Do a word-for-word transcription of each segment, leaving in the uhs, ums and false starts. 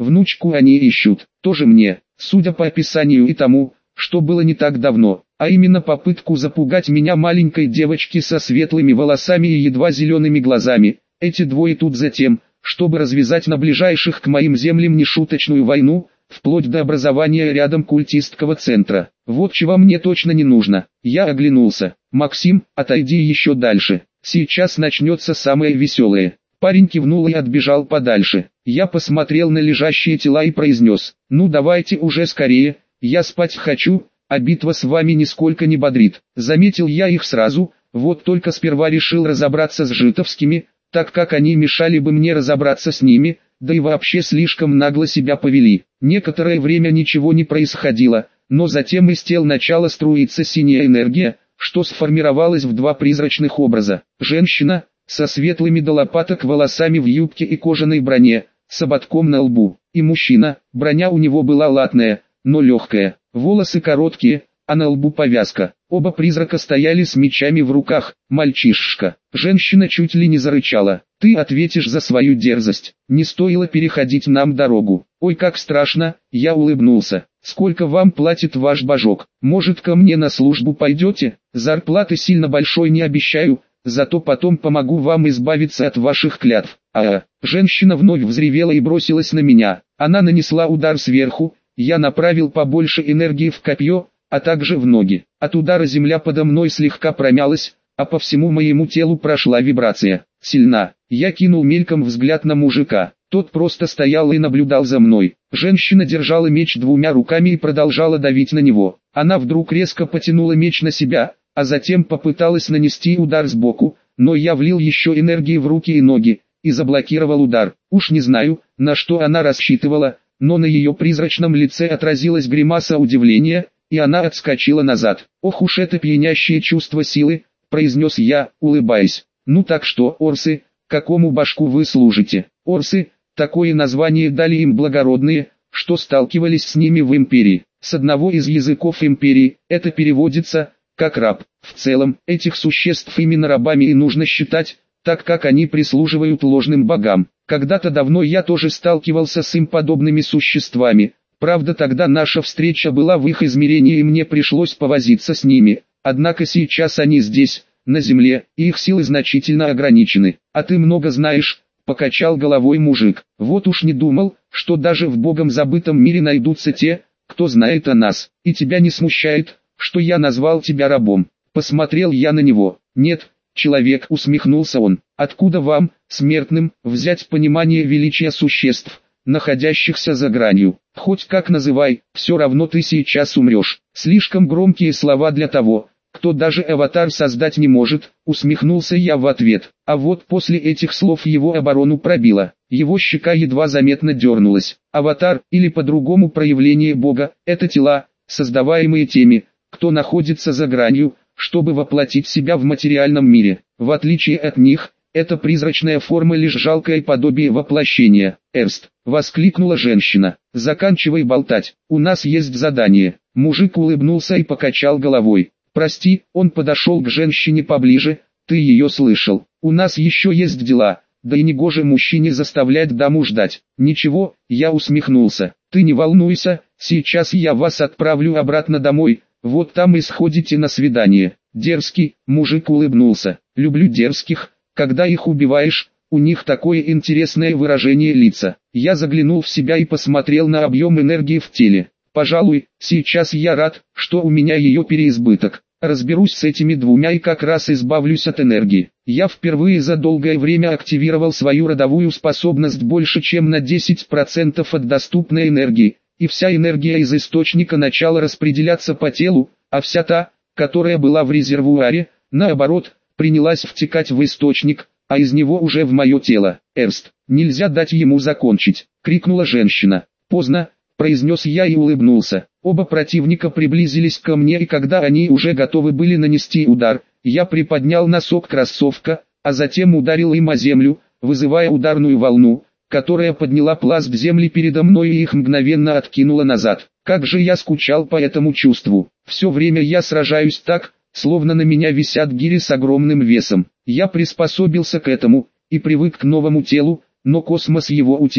Внучку они ищут, тоже мне, судя по описанию и тому, что было не так давно, а именно попытку запугать меня маленькой девочки со светлыми волосами и едва зелеными глазами. Эти двое тут за тем, чтобы развязать на ближайших к моим землям нешуточную войну, вплоть до образования рядом культистского центра. Вот чего мне точно не нужно. Я оглянулся. «Максим, отойди еще дальше. Сейчас начнется самое веселое». Парень кивнул и отбежал подальше. Я посмотрел на лежащие тела и произнес: «Ну давайте уже скорее, я спать хочу, а битва с вами нисколько не бодрит». Заметил я их сразу, вот только сперва решил разобраться с житовскими, так как они мешали бы мне разобраться с ними, да и вообще слишком нагло себя повели. Некоторое время ничего не происходило, но затем из тел начала струиться синяя энергия, что сформировалась в два призрачных образа. Женщина, со светлыми до лопаток волосами в юбке и кожаной броне, с ободком на лбу, и мужчина, броня у него была латная, но легкая, волосы короткие, а на лбу повязка. Оба призрака стояли с мечами в руках. Мальчишка. Женщина чуть ли не зарычала: «Ты ответишь за свою дерзость, не стоило переходить нам дорогу». «Ой, как страшно!» Я улыбнулся. «Сколько вам платит ваш божок? Может, ко мне на службу пойдете? Зарплаты сильно большой не обещаю, зато потом помогу вам избавиться от ваших клятв». А, женщина вновь взревела и бросилась на меня. Она нанесла удар сверху, я направил побольше энергии в копье, а также в ноги. От удара земля подо мной слегка промялась, а по всему моему телу прошла вибрация. Сильна. Я кинул мельком взгляд на мужика. Тот просто стоял и наблюдал за мной. Женщина держала меч двумя руками и продолжала давить на него. Она вдруг резко потянула меч на себя, а затем попыталась нанести удар сбоку, но я влил еще энергии в руки и ноги, и заблокировал удар. Уж не знаю, на что она рассчитывала, но на ее призрачном лице отразилась гримаса удивления, и она отскочила назад. «Ох уж это пьянящее чувство силы», — произнес я, улыбаясь. «Ну так что, орсы, какому башку вы служите?» Орсы, такое название дали им благородные, что сталкивались с ними в империи. С одного из языков империи, это переводится как раб. В целом, этих существ именно рабами и нужно считать, так как они прислуживают ложным богам. Когда-то давно я тоже сталкивался с им подобными существами. Правда, тогда наша встреча была в их измерении и мне пришлось повозиться с ними. Однако сейчас они здесь, на земле, и их силы значительно ограничены. «А ты много знаешь», — покачал головой мужик. «Вот уж не думал, что даже в богом забытом мире найдутся те, кто знает о нас. И тебя не смущает, что я назвал тебя рабом?» Посмотрел я на него. «Нет, человек», — усмехнулся он. «Откуда вам, смертным, взять понимание величия существ, находящихся за гранью? Хоть как называй, все равно ты сейчас умрешь». Слишком громкие слова для того, кто даже аватар создать не может, усмехнулся я в ответ. А вот после этих слов его оборону пробило. Его щека едва заметно дернулась. Аватар, или по-другому проявление Бога, это тела, создаваемые теми, кто находится за гранью, чтобы воплотить себя в материальном мире. В отличие от них, эта призрачная форма лишь жалкое подобие воплощения. «Эрст!» — воскликнула женщина. «Заканчивай болтать, у нас есть задание». Мужик улыбнулся и покачал головой. «Прости», — он подошел к женщине поближе, — «ты ее слышал. У нас еще есть дела, да и негоже мужчине заставлять даму ждать». «Ничего», — я усмехнулся, — «ты не волнуйся, сейчас я вас отправлю обратно домой, вот там и сходите на свидание». «Дерзкий», — мужик улыбнулся, — «люблю дерзких, когда их убиваешь, у них такое интересное выражение лица». Я заглянул в себя и посмотрел на объем энергии в теле. Пожалуй, сейчас я рад, что у меня ее переизбыток. Разберусь с этими двумя и как раз избавлюсь от энергии. Я впервые за долгое время активировал свою родовую способность больше чем на десять процентов от доступной энергии, и вся энергия из источника начала распределяться по телу, а вся та, которая была в резервуаре, наоборот, принялась втекать в источник, а из него уже в мое тело. «Эрст, нельзя дать ему закончить», — крикнула женщина. «Поздно», — произнес я и улыбнулся. Оба противника приблизились ко мне, и когда они уже готовы были нанести удар, я приподнял носок кроссовка, а затем ударил им о землю, вызывая ударную волну, которая подняла пласт земли передо мной и их мгновенно откинула назад. Как же я скучал по этому чувству. Все время я сражаюсь так, словно на меня висят гири с огромным весом. Я приспособился к этому, и привык к новому телу, но космос его утяни.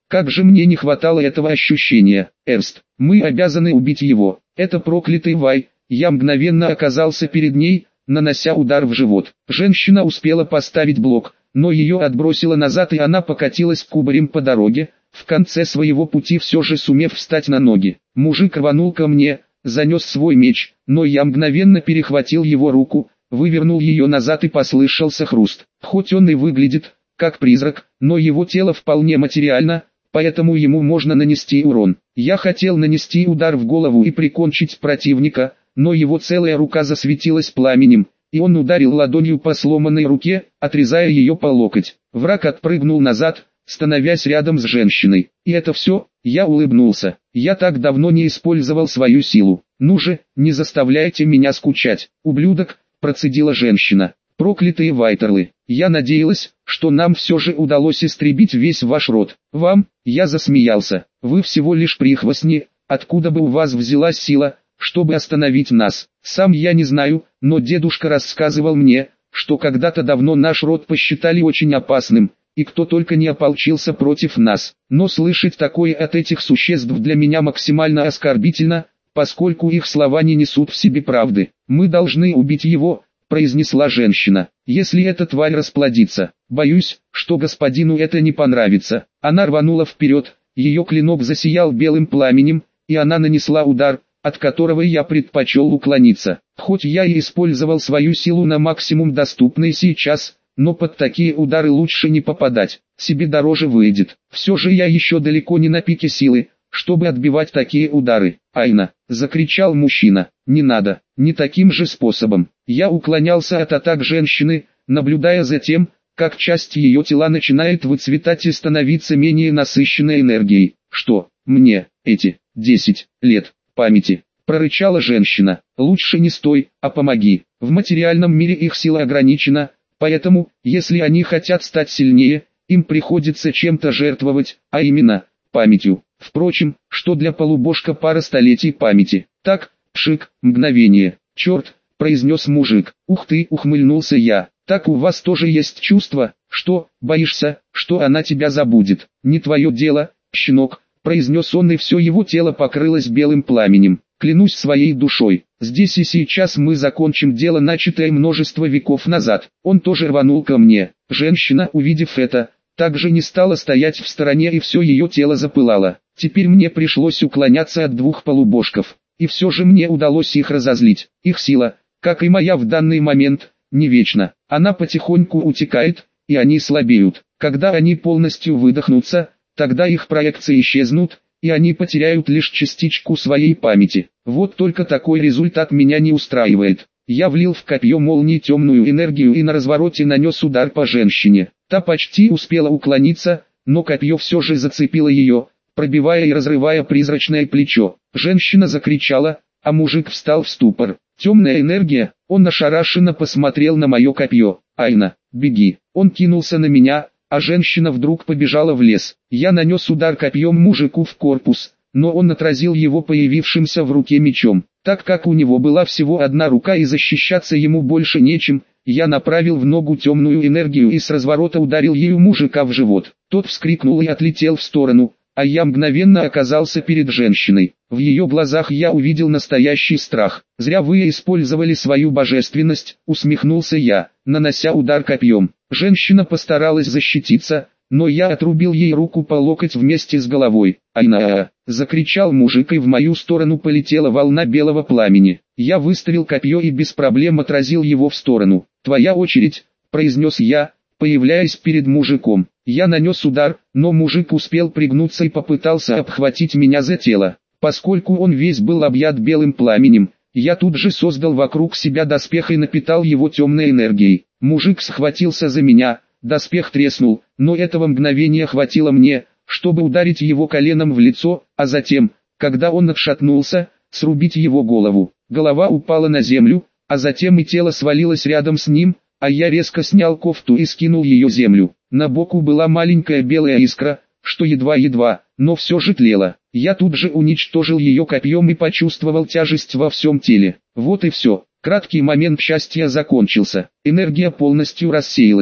Как же мне не хватало этого ощущения. Эрст, мы обязаны убить его. Это проклятый Вай. Я мгновенно оказался перед ней, нанося удар в живот. Женщина успела поставить блок, но ее отбросило назад и она покатилась кубарем по дороге, в конце своего пути все же сумев встать на ноги. Мужик рванул ко мне, занес свой меч, но я мгновенно перехватил его руку, вывернул ее назад и послышался хруст. Хоть он и выглядит как призрак, но его тело вполне материально, поэтому ему можно нанести урон. Я хотел нанести удар в голову и прикончить противника, но его целая рука засветилась пламенем, и он ударил ладонью по сломанной руке, отрезая ее по локоть. Враг отпрыгнул назад, становясь рядом с женщиной. И это все, я улыбнулся. Я так давно не использовал свою силу. Ну же, не заставляйте меня скучать, ублюдок, процедила женщина. Проклятые Вайтерлы, я надеялась, что нам все же удалось истребить весь ваш род. Вам, я засмеялся, вы всего лишь прихвостни, откуда бы у вас взялась сила, чтобы остановить нас. Сам я не знаю, но дедушка рассказывал мне, что когда-то давно наш род посчитали очень опасным, и кто только не ополчился против нас. Но слышать такое от этих существ для меня максимально оскорбительно, поскольку их слова не несут в себе правды. Мы должны убить его, произнесла женщина. Если эта тварь расплодится, боюсь, что господину это не понравится. Она рванула вперед, ее клинок засиял белым пламенем, и она нанесла удар, от которого я предпочел уклониться. Хоть я и использовал свою силу на максимум доступный сейчас, но под такие удары лучше не попадать, себе дороже выйдет. Все же я еще далеко не на пике силы, чтобы отбивать такие удары. «Айна!» — закричал мужчина. «Не надо, не таким же способом». Я уклонялся от атак женщины, наблюдая за тем, как часть ее тела начинает выцветать и становиться менее насыщенной энергией. «Что, мне, эти, десять лет памяти?» — прорычала женщина. «Лучше не стой, а помоги. В материальном мире их сила ограничена, поэтому, если они хотят стать сильнее, им приходится чем-то жертвовать, а именно, памятью. Впрочем, что для полубожка пара столетий памяти. Так, пшик, мгновение. Черт!» — произнес мужик. «Ух ты!» — ухмыльнулся я. «Так у вас тоже есть чувство, что, боишься, что она тебя забудет? Не твое дело, щенок!» — произнес он, и все его тело покрылось белым пламенем. «Клянусь своей душой, здесь и сейчас мы закончим дело, начатое множество веков назад». Он тоже рванул ко мне. Женщина, увидев это, также не стала стоять в стороне, и все ее тело запылало. Теперь мне пришлось уклоняться от двух полубожков, и все же мне удалось их разозлить. Их сила, как и моя в данный момент, не вечна. Она потихоньку утекает, и они слабеют. Когда они полностью выдохнутся, тогда их проекции исчезнут, и они потеряют лишь частичку своей памяти. Вот только такой результат меня не устраивает. Я влил в копье молнии темную энергию и на развороте нанес удар по женщине. Та почти успела уклониться, но копье все же зацепило ее, пробивая и разрывая призрачное плечо. Женщина закричала, а мужик встал в ступор. Темная энергия, он ошарашенно посмотрел на мое копье. «Айна, беги!» Он кинулся на меня, а женщина вдруг побежала в лес. Я нанес удар копьем мужику в корпус, но он отразил его появившимся в руке мечом. Так как у него была всего одна рука и защищаться ему больше нечем, я направил в ногу темную энергию и с разворота ударил ею мужика в живот. Тот вскрикнул и отлетел в сторону, а я мгновенно оказался перед женщиной. В ее глазах я увидел настоящий страх. «Зря вы использовали свою божественность», — усмехнулся я, нанося удар копьем. Женщина постаралась защититься, но я отрубил ей руку по локоть вместе с головой. «Айна!» — закричал мужик, и в мою сторону полетела волна белого пламени. Я выставил копье и без проблем отразил его в сторону. «Твоя очередь», — произнес я, появляясь перед мужиком. Я нанес удар, но мужик успел пригнуться и попытался обхватить меня за тело. Поскольку он весь был объят белым пламенем, я тут же создал вокруг себя доспех и напитал его темной энергией. Мужик схватился за меня, доспех треснул, но этого мгновения хватило мне, чтобы ударить его коленом в лицо, а затем, когда он отшатнулся, срубить его голову. Голова упала на землю, а затем и тело свалилось рядом с ним, а я резко снял кофту и скинул ее землю. На боку была маленькая белая искра, что едва-едва, но все же тлела. Я тут же уничтожил ее копьем и почувствовал тяжесть во всем теле. Вот и все. Краткий момент счастья закончился. Энергия полностью рассеялась.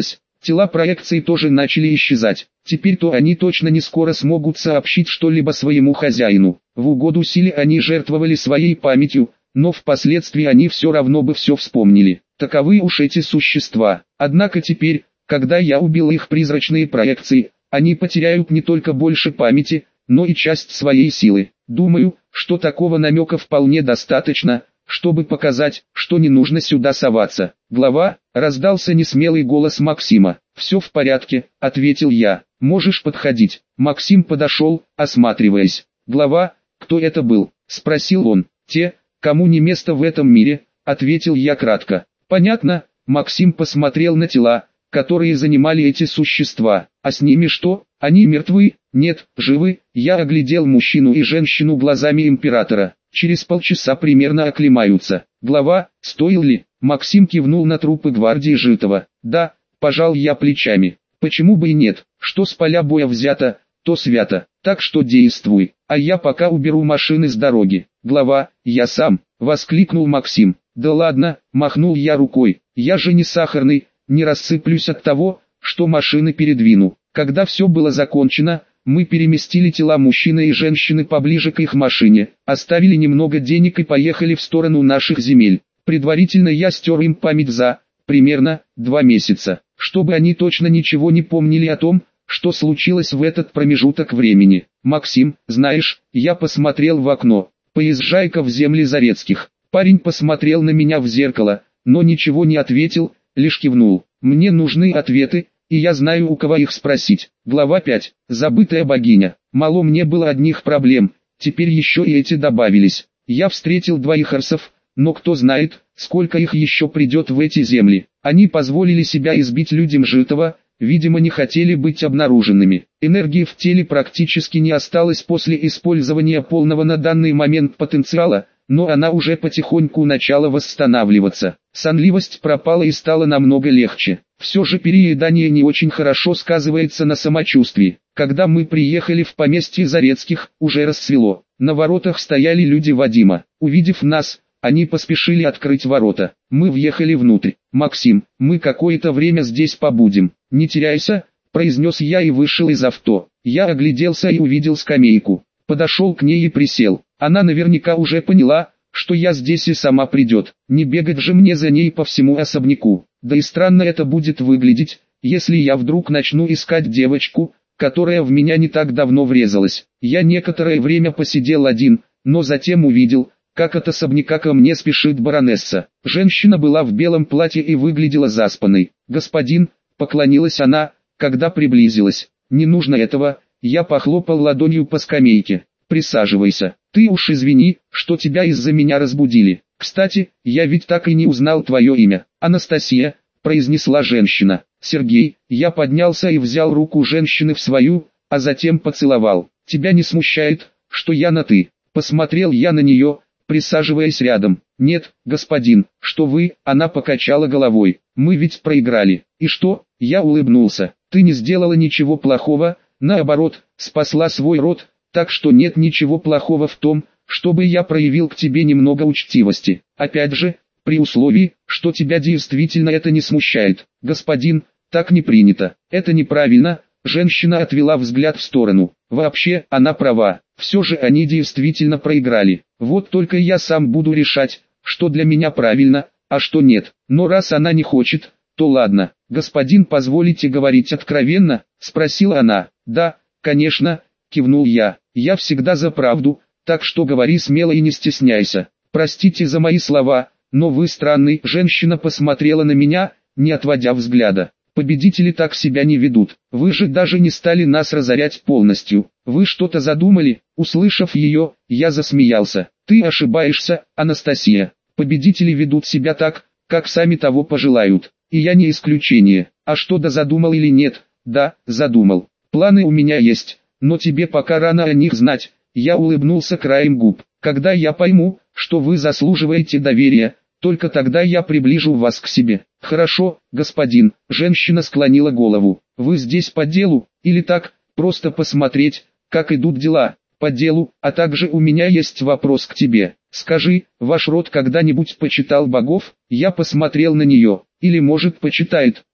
Тела проекций тоже начали исчезать. Теперь-то они точно не скоро смогут сообщить что-либо своему хозяину. В угоду силе они жертвовали своей памятью, но впоследствии они все равно бы все вспомнили. Таковы уж эти существа. Однако теперь, когда я убил их призрачные проекции, они потеряют не только больше памяти, но и часть своей силы. Думаю, что такого намека вполне достаточно, чтобы показать, что не нужно сюда соваться. Глава, раздался несмелый голос Максима. «Все в порядке», — ответил я. «Можешь подходить». Максим подошел, осматриваясь. «Глава, кто это был?» — спросил он. «Те, кому не место в этом мире», — ответил я кратко. «Понятно». Максим посмотрел на тела, которые занимали эти существа. «А с ними что? Они мертвы?» «Нет, живы». Я оглядел мужчину и женщину глазами императора. «Через полчаса примерно оклемаются». «Глава, стоил ли?» Максим кивнул на трупы гвардии Житова. «Да», пожал я плечами. «Почему бы и нет? Что с поля боя взято, то свято. Так что действуй, а я пока уберу машины с дороги». «Глава, я сам», воскликнул Максим. «Да ладно», махнул я рукой. «Я же не сахарный, не рассыплюсь от того, что машины передвину». Когда все было закончено, мы переместили тела мужчины и женщины поближе к их машине, оставили немного денег и поехали в сторону наших земель. Предварительно я стер им память за, примерно, два месяца, чтобы они точно ничего не помнили о том, что случилось в этот промежуток времени. «Максим, знаешь, я посмотрел в окно, поезжай-ка в земли Зарецких». Парень посмотрел на меня в зеркало, но ничего не ответил, лишь кивнул. «Мне нужны ответы, и я знаю, у кого их спросить». Глава пять. Забытая богиня. Мало мне было одних проблем, теперь еще и эти добавились. Я встретил двоих арсов, но кто знает, сколько их еще придет в эти земли. Они позволили себя избить людям Житова, видимо не хотели быть обнаруженными. Энергии в теле практически не осталось после использования полного на данный момент потенциала, но она уже потихоньку начала восстанавливаться. Сонливость пропала и стало намного легче. Все же переедание не очень хорошо сказывается на самочувствии. Когда мы приехали в поместье Зарецких, уже рассвело. На воротах стояли люди Вадима. Увидев нас, они поспешили открыть ворота. Мы въехали внутрь. «Максим, мы какое-то время здесь побудем. Не теряйся», произнес я и вышел из авто. Я огляделся и увидел скамейку. Подошел к ней и присел. Она наверняка уже поняла, что я здесь и сама придет. Не бегать же мне за ней по всему особняку. Да и странно это будет выглядеть, если я вдруг начну искать девочку, которая в меня не так давно врезалась. Я некоторое время посидел один, но затем увидел, как от особняка ко мне спешит баронесса. Женщина была в белом платье и выглядела заспанной. «Господин», поклонилась она, когда приблизилась. «Не нужно этого», я похлопал ладонью по скамейке. «Присаживайся. Ты уж извини, что тебя из-за меня разбудили. Кстати, я ведь так и не узнал твое имя». «Анастасия», произнесла женщина. «Сергей». Я поднялся и взял руку женщины в свою, а затем поцеловал. «Тебя не смущает, что я на «ты»?» Посмотрел я на нее, присаживаясь рядом. «Нет, господин, что вы?» Она покачала головой. «Мы ведь проиграли». «И что?» Я улыбнулся. «Ты не сделала ничего плохого, наоборот, спасла свой род, так что нет ничего плохого в том, чтобы я проявил к тебе немного учтивости. Опять же, при условии, что тебя действительно это не смущает». «Господин, так не принято. Это неправильно». Женщина отвела взгляд в сторону. «Вообще, она права. Все же они действительно проиграли. Вот только я сам буду решать, что для меня правильно, а что нет. Но раз она не хочет, то ладно». «Господин, позволите говорить откровенно?» — спросила она. «Да, конечно», — кивнул я. «Я всегда за правду, так что говори смело и не стесняйся. Простите за мои слова, но вы странный». Женщина посмотрела на меня, не отводя взгляда. «Победители так себя не ведут. Вы же даже не стали нас разорять полностью. Вы что-то задумали?» Услышав ее, я засмеялся. «Ты ошибаешься, Анастасия. Победители ведут себя так, как сами того пожелают. И я не исключение. А что да задумал или нет?» «Да, задумал. Планы у меня есть, но тебе пока рано о них знать». Я улыбнулся краем губ. «Когда я пойму, что вы заслуживаете доверия, только тогда я приближу вас к себе». «Хорошо, господин». Женщина склонила голову. «Вы здесь по делу, или так, просто посмотреть, как идут дела?» «По делу, а также у меня есть вопрос к тебе. Скажи, ваш род когда-нибудь почитал богов?» Я посмотрел на нее. «Или может почитает?»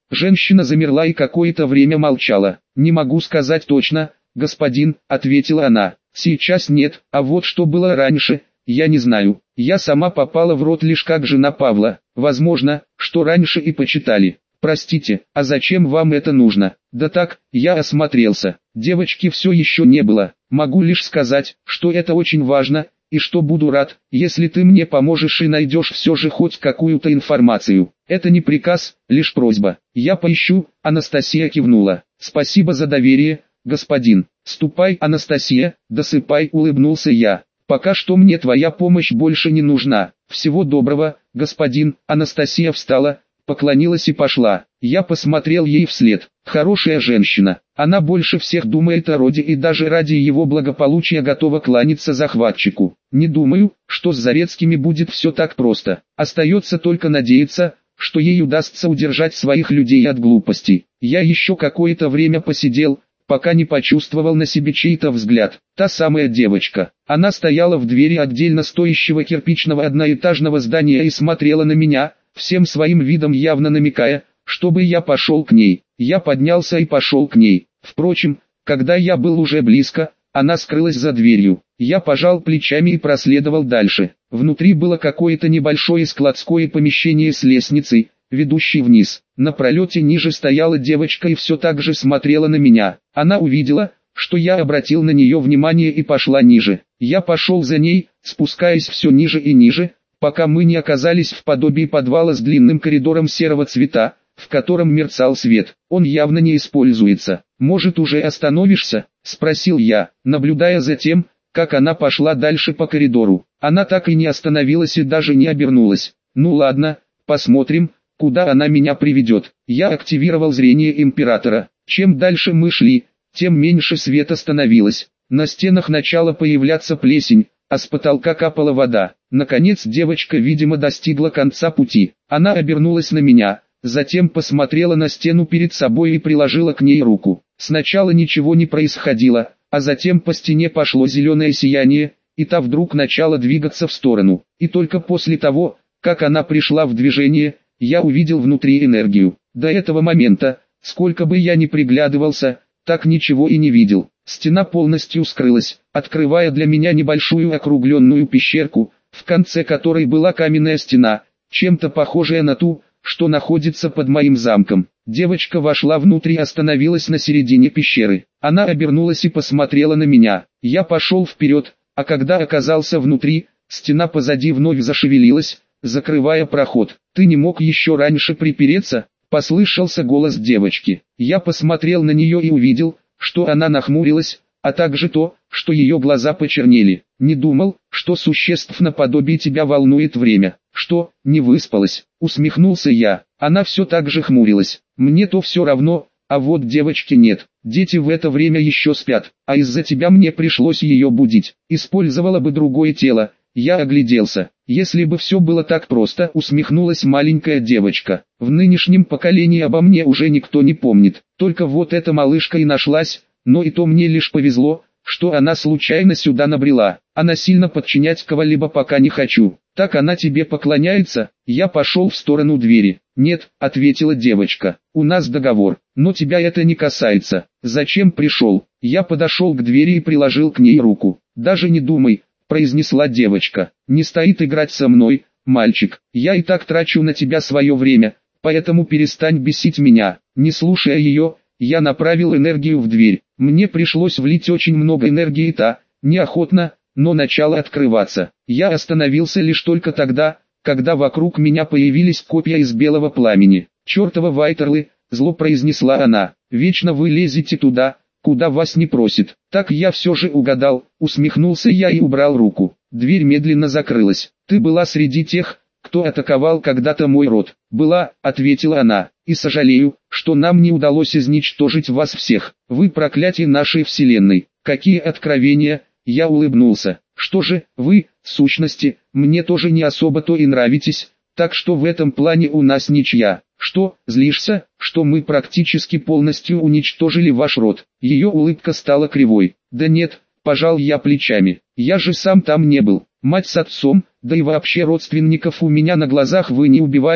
Женщина замерла и какое-то время молчала. «Не могу сказать точно, господин», — ответила она. «Сейчас нет, а вот что было раньше, я не знаю. Я сама попала в рот лишь как жена Павла. Возможно, что раньше и почитали. Простите, а зачем вам это нужно?» «Да так, я осмотрелся. Девочки все еще не было. Могу лишь сказать, что это очень важно, и что буду рад, если ты мне поможешь и найдешь все же хоть какую-то информацию. Это не приказ, лишь просьба. Я поищу». Анастасия кивнула. «Спасибо за доверие, господин. Ступай, Анастасия, досыпай», улыбнулся я. «Пока что мне твоя помощь больше не нужна. Всего доброго, господин». Анастасия встала, поклонилась и пошла. Я посмотрел ей вслед. Хорошая женщина. Она больше всех думает о роде и даже ради его благополучия готова кланяться захватчику. Не думаю, что с Зарецкими будет все так просто. Остается только надеяться, что ей удастся удержать своих людей от глупостей. Я еще какое-то время посидел, пока не почувствовал на себе чей-то взгляд. Та самая девочка. Она стояла в двери отдельно стоящего кирпичного одноэтажного здания и смотрела на меня, всем своим видом явно намекая, чтобы я пошел к ней. Я поднялся и пошел к ней. Впрочем, когда я был уже близко, она скрылась за дверью. Я пожал плечами и проследовал дальше. Внутри было какое-то небольшое складское помещение с лестницей, ведущей вниз. На пролете ниже стояла девочка и все так же смотрела на меня. Она увидела, что я обратил на нее внимание и пошла ниже. Я пошел за ней, спускаясь все ниже и ниже, пока мы не оказались в подобии подвала с длинным коридором серого цвета, в котором мерцал свет. Он явно не используется. «Может, уже остановишься?» – спросил я, наблюдая за тем, как она пошла дальше по коридору. Она так и не остановилась и даже не обернулась. «Ну ладно, посмотрим, куда она меня приведет». Я активировал зрение императора. Чем дальше мы шли, тем меньше света становилось. На стенах начала появляться плесень, а с потолка капала вода. Наконец девочка, видимо, достигла конца пути. Она обернулась на меня, затем посмотрела на стену перед собой и приложила к ней руку. Сначала ничего не происходило, а затем по стене пошло зеленое сияние, и та вдруг начала двигаться в сторону. И только после того, как она пришла в движение, я увидел внутри энергию. До этого момента, сколько бы я ни приглядывался, так ничего и не видел. Стена полностью скрылась, открывая для меня небольшую округленную пещерку, в конце которой была каменная стена, чем-то похожая на ту, что находится под моим замком. Девочка вошла внутрь и остановилась на середине пещеры. Она обернулась и посмотрела на меня. Я пошел вперед, а когда оказался внутри, стена позади вновь зашевелилась, закрывая проход. «Ты не мог еще раньше припереться?» — послышался голос девочки. Я посмотрел на нее и увидел, что она нахмурилась, а также то, что ее глаза почернели. «Не думал, что существ наподобие тебя волнует время». «Что, не выспалась?» — усмехнулся я. Она все так же хмурилась. «Мне-то все равно, а вот девочки нет. Дети в это время еще спят, а из-за тебя мне пришлось ее будить. Использовала бы другое тело». Я огляделся. «Если бы все было так просто», — усмехнулась маленькая девочка. «В нынешнем поколении обо мне уже никто не помнит. Только вот эта малышка и нашлась, но и то мне лишь повезло, что она случайно сюда набрела. А насильно подчинять кого-либо пока не хочу». «Так она тебе поклоняется?» Я пошел в сторону двери. «Нет», — ответила девочка, — «у нас договор, но тебя это не касается». «Зачем пришел?» Я подошел к двери и приложил к ней руку. «Даже не думай», — произнесла девочка. «Не стоит играть со мной, мальчик. Я и так трачу на тебя свое время, поэтому перестань бесить меня». Не слушая ее, я направил энергию в дверь. Мне пришлось влить очень много энергии, и та, неохотно, но начала открываться. Я остановился лишь только тогда, когда вокруг меня появились копья из белого пламени. «Чертова Вайтерлы», — зло произнесла она, — «вечно вы лезете туда, куда вас не просит». «Так я все же угадал», — усмехнулся я и убрал руку. Дверь медленно закрылась. «Ты была среди тех, кто атаковал когда-то мой род?» «Была», — ответила она, — «и сожалею, что нам не удалось изничтожить вас всех. Вы проклятие нашей вселенной». «Какие откровения!» — я улыбнулся. «Что же, вы, в сущности, мне тоже не особо-то и нравитесь, так что в этом плане у нас ничья». «Что, злишься, что мы практически полностью уничтожили ваш род?» Ее улыбка стала кривой. «Да нет», — пожал я плечами, — «я же сам там не был. Мать с отцом, да и вообще родственников у меня на глазах вы не убивали,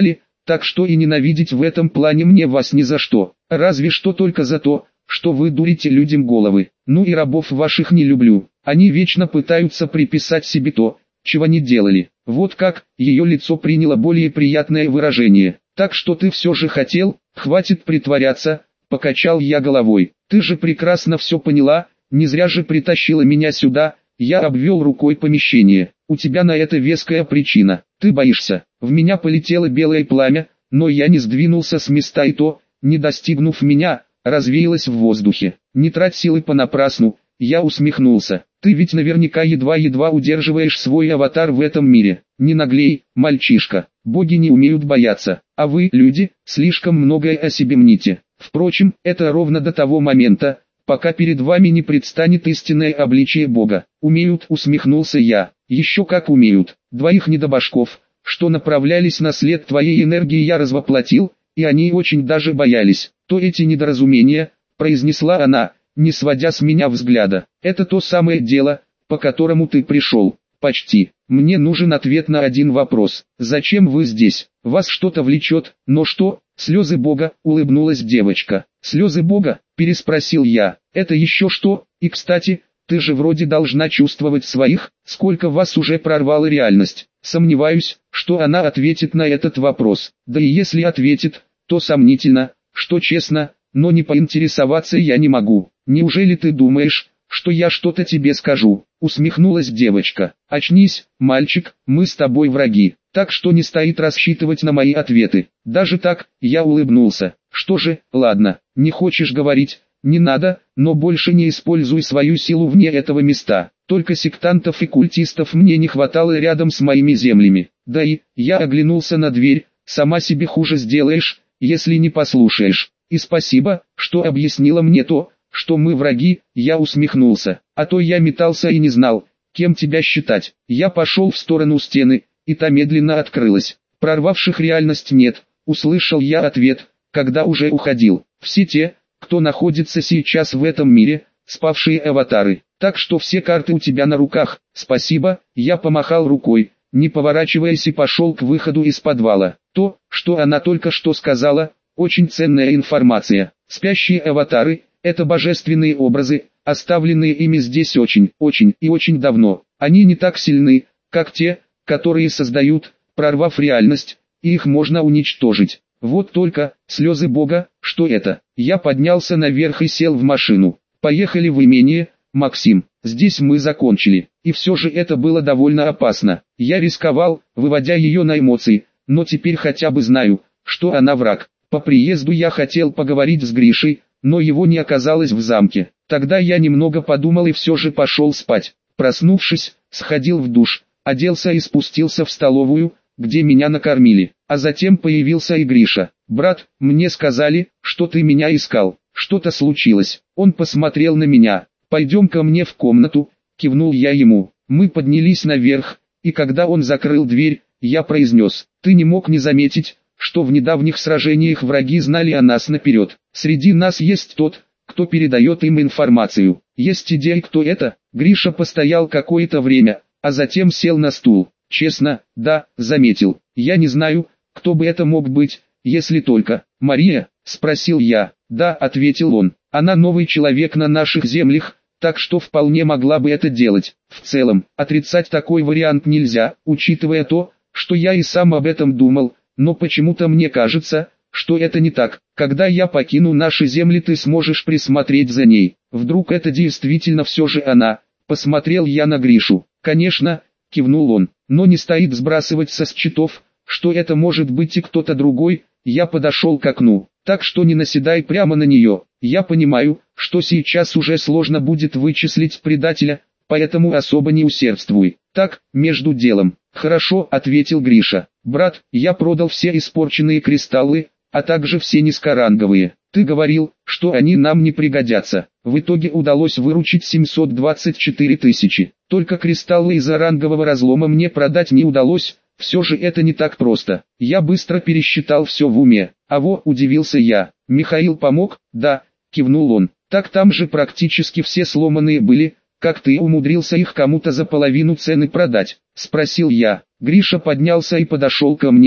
так что и ненавидеть в этом плане мне вас ни за что, разве что только за то, что вы дурите людям головы. Ну и рабов ваших не люблю, они вечно пытаются приписать себе то, чего не делали. Вот как, ее лицо приняло более приятное выражение. Так что ты все же хотел, хватит притворяться, покачал я головой. Ты же прекрасно все поняла, не зря же притащила меня сюда. Я обвел рукой помещение. У тебя на это веская причина. Ты боишься. В меня полетело белое пламя, но я не сдвинулся с места, и то, не достигнув меня, развеялось в воздухе. Не трать силы понапрасну. Я усмехнулся. Ты ведь наверняка едва-едва удерживаешь свой аватар в этом мире. Не наглей, мальчишка. Боги не умеют бояться, а вы, люди, слишком многое о себе мните. Впрочем, это ровно до того момента, пока перед вами не предстанет истинное обличие Бога. Умеют, усмехнулся я. Еще как умеют. Двоих недобашков, что направлялись на след твоей энергии, я развоплотил, и они очень даже боялись. То эти недоразумения, произнесла она, не сводя с меня взгляда. Это то самое дело, по которому ты пришел. Почти. Мне нужен ответ на один вопрос. Зачем вы здесь? Вас что-то влечет, но что? Слезы Бога, улыбнулась девочка. Слезы Бога? Переспросил я. Это еще что? И кстати, ты же вроде должна чувствовать своих. Сколько вас уже прорвала реальность? Сомневаюсь, что она ответит на этот вопрос. Да и если ответит, то сомнительно, что честно, но не поинтересоваться я не могу. Неужели ты думаешь, что я что-то тебе скажу? Усмехнулась девочка. Очнись, мальчик, мы с тобой враги, так что не стоит рассчитывать на мои ответы. Даже так, я улыбнулся. Что же, ладно, не хочешь говорить, не надо, но больше не используй свою силу вне этого места. Только сектантов и культистов мне не хватало рядом с моими землями. Да и, я оглянулся на дверь, сама себе хуже сделаешь, если не послушаешь. И спасибо, что объяснила мне то, что мы враги. Я усмехнулся, а то я метался и не знал, кем тебя считать. Я пошел в сторону стены, и та медленно открылась. Прорвавших реальность нет, услышал я ответ, когда уже уходил. Все те, кто находится сейчас в этом мире, спавшие аватары. Так что все карты у тебя на руках. Спасибо, я помахал рукой, не поворачиваясь, и пошел к выходу из подвала. То, что она только что сказала, очень ценная информация. Спящие аватары – это божественные образы, оставленные ими здесь очень, очень и очень давно. Они не так сильны, как те, которые создают, прорвав реальность, и их можно уничтожить. Вот только, слезы Бога, что это? Я поднялся наверх и сел в машину. Поехали в имение, Максим. Здесь мы закончили. И все же это было довольно опасно. Я рисковал, выводя ее на эмоции, но теперь хотя бы знаю, что она враг. По приезду я хотел поговорить с Гришей, но его не оказалось в замке. Тогда я немного подумал и все же пошел спать. Проснувшись, сходил в душ, оделся и спустился в столовую, где меня накормили. А затем появился и Гриша. «Брат, мне сказали, что ты меня искал. Что-то случилось?» Он посмотрел на меня. «Пойдем ко мне в комнату», — кивнул я ему. Мы поднялись наверх, и когда он закрыл дверь, я произнес: «Ты не мог не заметить, что в недавних сражениях враги знали о нас наперед. Среди нас есть тот, кто передает им информацию. Есть идея, кто это?» Гриша постоял какое-то время, а затем сел на стул. «Честно, да, заметил. Я не знаю, кто бы это мог быть, если только...» «Мария?» — спросил я. «Да», — ответил он. «Она новый человек на наших землях, так что вполне могла бы это делать. В целом, отрицать такой вариант нельзя, учитывая то, что я и сам об этом думал, но почему-то мне кажется, что это не так. Когда я покину наши земли, ты сможешь присмотреть за ней. Вдруг это действительно все же она?» Посмотрел я на Гришу. «Конечно», — кивнул он, — «но не стоит сбрасывать со счетов, что это может быть и кто-то другой». Я подошел к окну, так что не наседай прямо на нее. Я понимаю, что сейчас уже сложно будет вычислить предателя, поэтому особо не усердствуй. Так, между делом. «Хорошо», — ответил Гриша. «Брат, я продал все испорченные кристаллы, а также все низкоранговые. Ты говорил, что они нам не пригодятся. В итоге удалось выручить семьсот двадцать четыре тысячи. Только кристаллы из-за рангового разлома мне продать не удалось». Все же это не так просто. Я быстро пересчитал все в уме. А во, удивился я. «Михаил помог?» «Да», кивнул он. «Так там же практически все сломанные были. Как ты умудрился их кому-то за половину цены продать?» Спросил я. Гриша поднялся и подошел ко мне,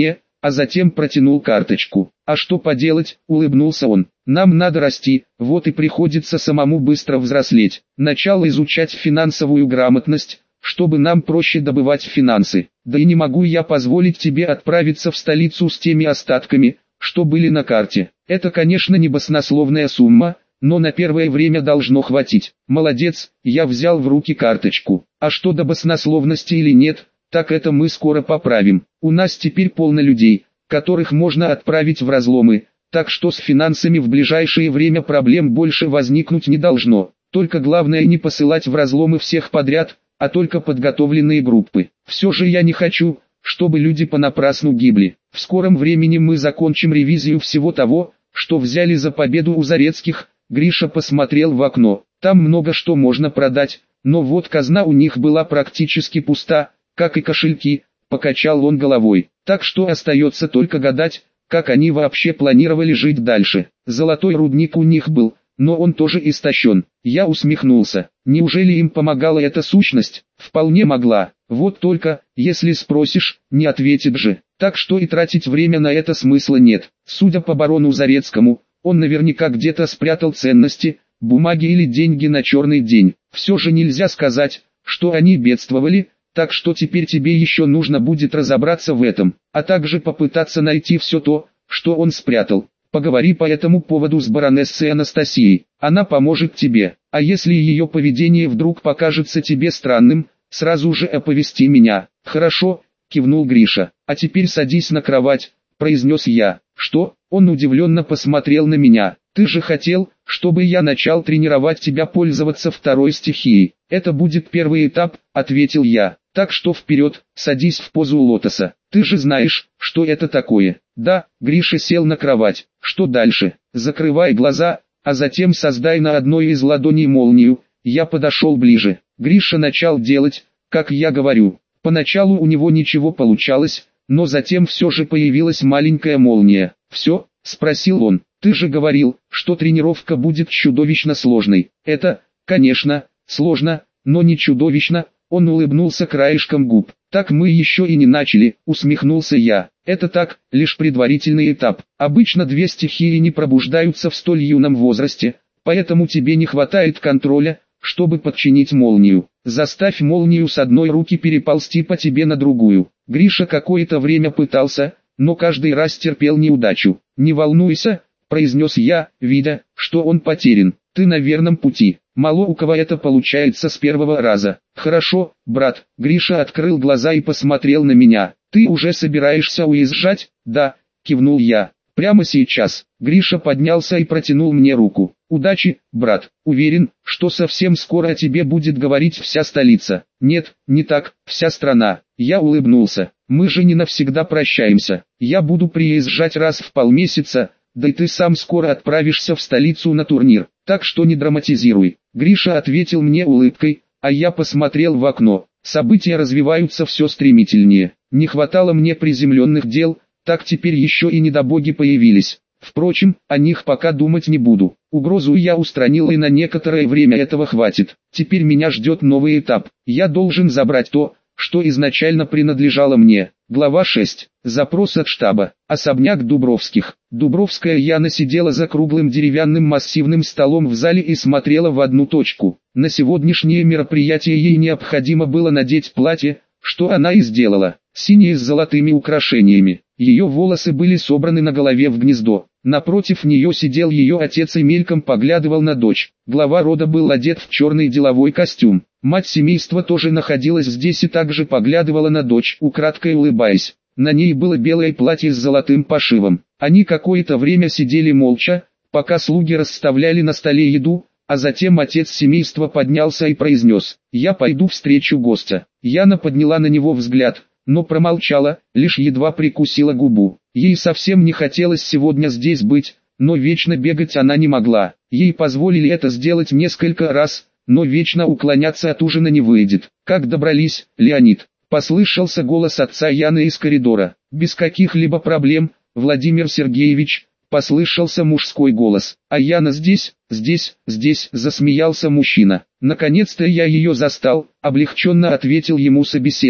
а затем протянул карточку. «А что поделать?» – улыбнулся он. «Нам надо расти, вот и приходится самому быстро взрослеть. Начало изучать финансовую грамотность, чтобы нам проще добывать финансы. Да и не могу я позволить тебе отправиться в столицу с теми остатками, что были на карте. Это, конечно, не баснословная сумма, но на первое время должно хватить». «Молодец», я взял в руки карточку. «А что до баснословности или нет, так это мы скоро поправим. У нас теперь полно людей, которых можно отправить в разломы, так что с финансами в ближайшее время проблем больше возникнуть не должно. Только главное не посылать в разломы всех подряд, а только подготовленные группы. Все же я не хочу, чтобы люди понапрасну гибли. В скором времени мы закончим ревизию всего того, что взяли за победу у Зарецких». Гриша посмотрел в окно. «Там много что можно продать, но вот казна у них была практически пуста, как и кошельки», — покачал он головой. «Так что остается только гадать, как они вообще планировали жить дальше. Золотой рудник у них был, но он тоже истощен». Я усмехнулся. Неужели им помогала эта сущность? Вполне могла. Вот только, если спросишь, не ответит же. Так что и тратить время на это смысла нет. Судя по барону Зарецкому, он наверняка где-то спрятал ценности, бумаги или деньги на черный день. Все же нельзя сказать, что они бедствовали, так что теперь тебе еще нужно будет разобраться в этом, а также попытаться найти все то, что он спрятал. Поговори по этому поводу с баронессой Анастасией, она поможет тебе, а если ее поведение вдруг покажется тебе странным, сразу же оповести меня». «Хорошо», — кивнул Гриша, — «а теперь садись на кровать», — произнес я. «Что?» — он удивленно посмотрел на меня. «Ты же хотел, чтобы я начал тренировать тебя пользоваться второй стихией. Это будет первый этап», — ответил я. «Так что вперед, садись в позу лотоса. Ты же знаешь, что это такое». «Да», — Гриша сел на кровать. «Что дальше?» «Закрывай глаза, а затем создай на одной из ладоней молнию». Я подошел ближе. Гриша начал делать, как я говорю. Поначалу у него ничего получалось, но затем все же появилась маленькая молния. «Все?» — спросил он. «Ты же говорил, что тренировка будет чудовищно сложной». «Это, конечно, сложно, но не чудовищно». Он улыбнулся краешком губ. «Так мы еще и не начали», — усмехнулся я. «Это так, лишь предварительный этап. Обычно две стихии не пробуждаются в столь юном возрасте, поэтому тебе не хватает контроля, чтобы подчинить молнию. Заставь молнию с одной руки переползти по тебе на другую». Гриша какое-то время пытался, но каждый раз терпел неудачу. «Не волнуйся», — произнес я, видя, что он потерян. «Ты на верном пути. Мало у кого это получается с первого раза». «Хорошо, брат». Гриша открыл глаза и посмотрел на меня. «Ты уже собираешься уезжать?» «Да», — кивнул я. «Прямо сейчас». Гриша поднялся и протянул мне руку. «Удачи, брат. Уверен, что совсем скоро о тебе будет говорить вся столица». «Нет, не так, вся страна». Я улыбнулся. «Мы же не навсегда прощаемся. Я буду приезжать раз в полмесяца, да и ты сам скоро отправишься в столицу на турнир, так что не драматизируй». Гриша ответил мне улыбкой, а я посмотрел в окно. События развиваются все стремительнее. Не хватало мне приземленных дел, так теперь еще и недобоги появились. Впрочем, о них пока думать не буду. Угрозу я устранил, и на некоторое время этого хватит. Теперь меня ждет новый этап. Я должен забрать то, что изначально принадлежало мне. Глава шесть. Запрос от штаба. Особняк Дубровских. Дубровская Яна сидела за круглым деревянным массивным столом в зале и смотрела в одну точку. На сегодняшнее мероприятие ей необходимо было надеть платье, что она и сделала, синее с золотыми украшениями. Ее волосы были собраны на голове в гнездо. Напротив нее сидел ее отец и мельком поглядывал на дочь. Глава рода был одет в черный деловой костюм. Мать семейства тоже находилась здесь и также поглядывала на дочь, украдкой улыбаясь. На ней было белое платье с золотым пошивом. Они какое-то время сидели молча, пока слуги расставляли на столе еду, а затем отец семейства поднялся и произнес: «Я пойду встречу гостя». Яна подняла на него взгляд, но промолчала, лишь едва прикусила губу. Ей совсем не хотелось сегодня здесь быть, но вечно бегать она не могла. Ей позволили это сделать несколько раз, но вечно уклоняться от ужина не выйдет. «Как добрались, Леонид?» — послышался голос отца Яны из коридора. «Без каких-либо проблем, Владимир Сергеевич», — послышался мужской голос. «А Яна здесь, здесь, здесь», — засмеялся мужчина. «Наконец-то я ее застал», — облегченно ответил ему собеседник.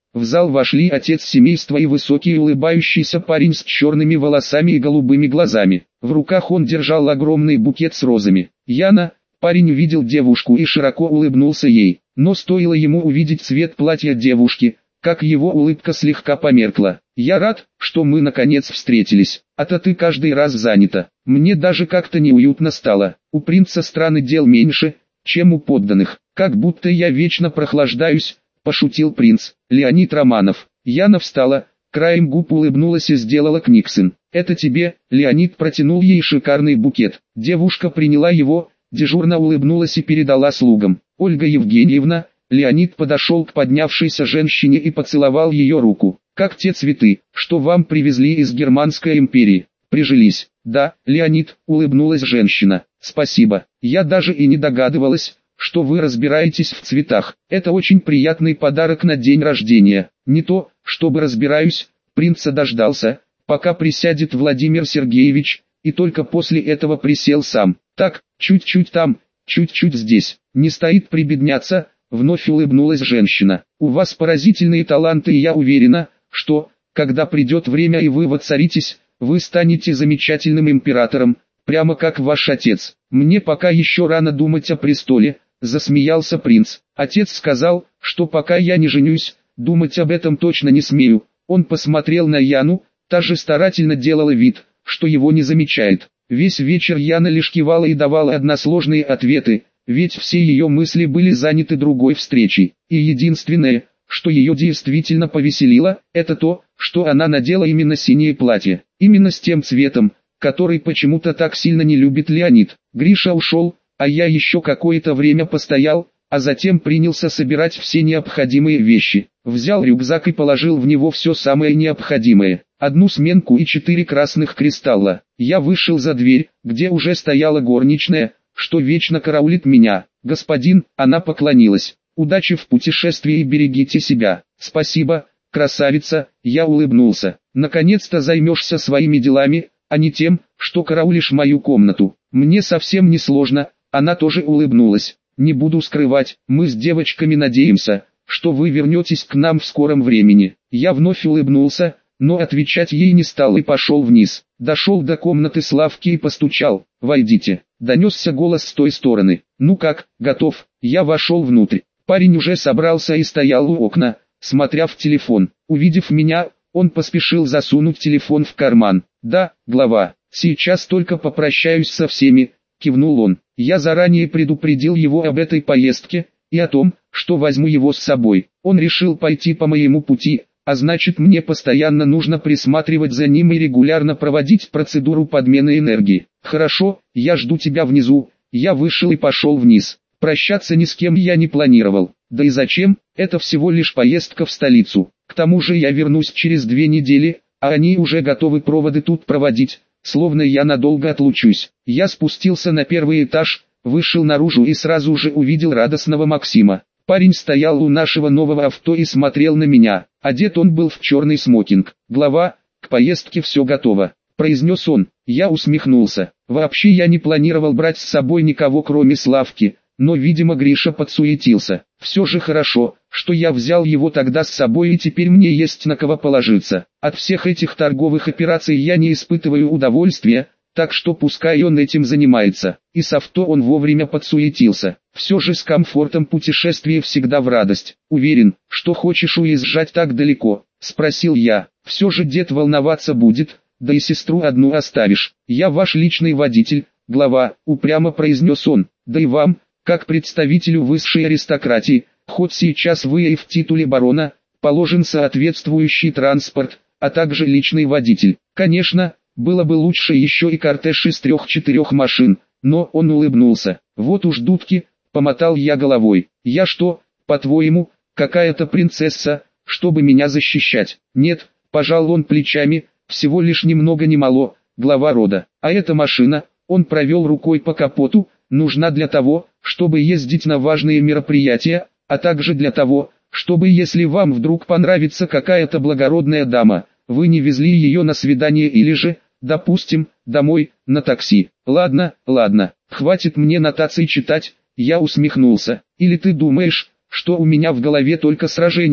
В зал вошли отец семейства и высокий улыбающийся парень с черными волосами и голубыми глазами. В руках он держал огромный букет с розами. Яна, парень увидел девушку и широко улыбнулся ей, но стоило ему увидеть цвет платья девушки, как его улыбка слегка померкла. «Я рад, что мы наконец встретились, а-то ты каждый раз занята. Мне даже как-то неуютно стало. У принца страны дел меньше, чем у подданных, как будто я вечно прохлаждаюсь», — пошутил принц. Леонид Романов. Яна встала, краем губ улыбнулась и сделала книксон. «Это тебе», — Леонид протянул ей шикарный букет. Девушка приняла его, дежурно улыбнулась и передала слугам. «Ольга Евгеньевна», Леонид подошел к поднявшейся женщине и поцеловал ее руку. «Как те цветы, что вам привезли из Германской империи? Прижились?» «Да», Леонид, улыбнулась женщина. «Спасибо. Я даже и не догадывалась, что вы разбираетесь в цветах. Это очень приятный подарок на день рождения. Не то, чтобы разбираюсь». Принца дождался, пока присядет Владимир Сергеевич, и только после этого присел сам. «Так, чуть-чуть там, чуть-чуть здесь. Не стоит прибедняться», — вновь улыбнулась женщина. «У вас поразительные таланты, и я уверена, что, когда придет время и вы воцаритесь, вы станете замечательным императором, прямо как ваш отец. Мне пока еще рано думать о престоле», — засмеялся принц. «Отец сказал, что пока я не женюсь, думать об этом точно не смею». Он посмотрел на Яну, та же старательно делала вид, что его не замечает. Весь вечер Яна лишь кивала и давала односложные ответы, ведь все ее мысли были заняты другой встречей. И единственное, что ее действительно повеселило, это то, что она надела именно синее платье, именно с тем цветом, который почему-то так сильно не любит Леонид. Гриша ушел, а я еще какое-то время постоял, а затем принялся собирать все необходимые вещи. Взял рюкзак и положил в него все самое необходимое. Одну сменку и четыре красных кристалла. Я вышел за дверь, где уже стояла горничная, что вечно караулит меня. «Господин», она поклонилась. «Удачи в путешествии и берегите себя». «Спасибо, красавица», я улыбнулся. «Наконец-то займешься своими делами, а не тем, что караулишь мою комнату. Мне совсем не сложно». Она тоже улыбнулась. «Не буду скрывать, мы с девочками надеемся, что вы вернетесь к нам в скором времени». Я вновь улыбнулся, но отвечать ей не стал и пошел вниз. Дошел до комнаты Славки и постучал. «Войдите», донесся голос с той стороны. «Ну как, готов?» Я вошел внутрь. Парень уже собрался и стоял у окна, смотря в телефон. Увидев меня, он поспешил засунуть телефон в карман. «Да, глава, сейчас только попрощаюсь со всеми», кивнул он. Я заранее предупредил его об этой поездке и о том, что возьму его с собой. Он решил пойти по моему пути, а значит мне постоянно нужно присматривать за ним и регулярно проводить процедуру подмены энергии. «Хорошо, я жду тебя внизу». Я вышел и пошел вниз. Прощаться ни с кем я не планировал. Да и зачем, это всего лишь поездка в столицу. К тому же я вернусь через две недели, а они уже готовы проводы тут проводить, словно я надолго отлучусь. Я спустился на первый этаж, вышел наружу и сразу же увидел радостного Максима. Парень стоял у нашего нового авто и смотрел на меня. Одет он был в черный смокинг. «Глава, к поездке все готово», произнес он. Я усмехнулся. Вообще я не планировал брать с собой никого кроме Славки, но видимо Гриша подсуетился. Все же хорошо, что я взял его тогда с собой и теперь мне есть на кого положиться. От всех этих торговых операций я не испытываю удовольствия, так что пускай он этим занимается. И с авто он вовремя подсуетился. Все же с комфортом путешествие всегда в радость. «Уверен, что хочешь уезжать так далеко?» спросил я. «Все же дед волноваться будет, да и сестру одну оставишь». «Я ваш личный водитель, глава», упрямо произнес он. «Да и вам, как представителю высшей аристократии, хоть сейчас вы и в титуле барона, положен соответствующий транспорт, а также личный водитель. Конечно, было бы лучше еще и кортеж из трех-четырех машин», но он улыбнулся. «Вот уж дудки», помотал я головой. «Я что, по-твоему, какая-то принцесса, чтобы меня защищать?» «Нет», пожал он плечами, «всего лишь ни много ни мало, глава рода. А эта машина», он провел рукой по капоту, «нужна для того, чтобы ездить на важные мероприятия, а также для того, чтобы если вам вдруг понравится какая-то благородная дама, вы не везли ее на свидание или же, допустим, домой, на такси». «Ладно, ладно, хватит мне нотаций читать», я усмехнулся. «Или ты думаешь, что у меня в голове только сражения?»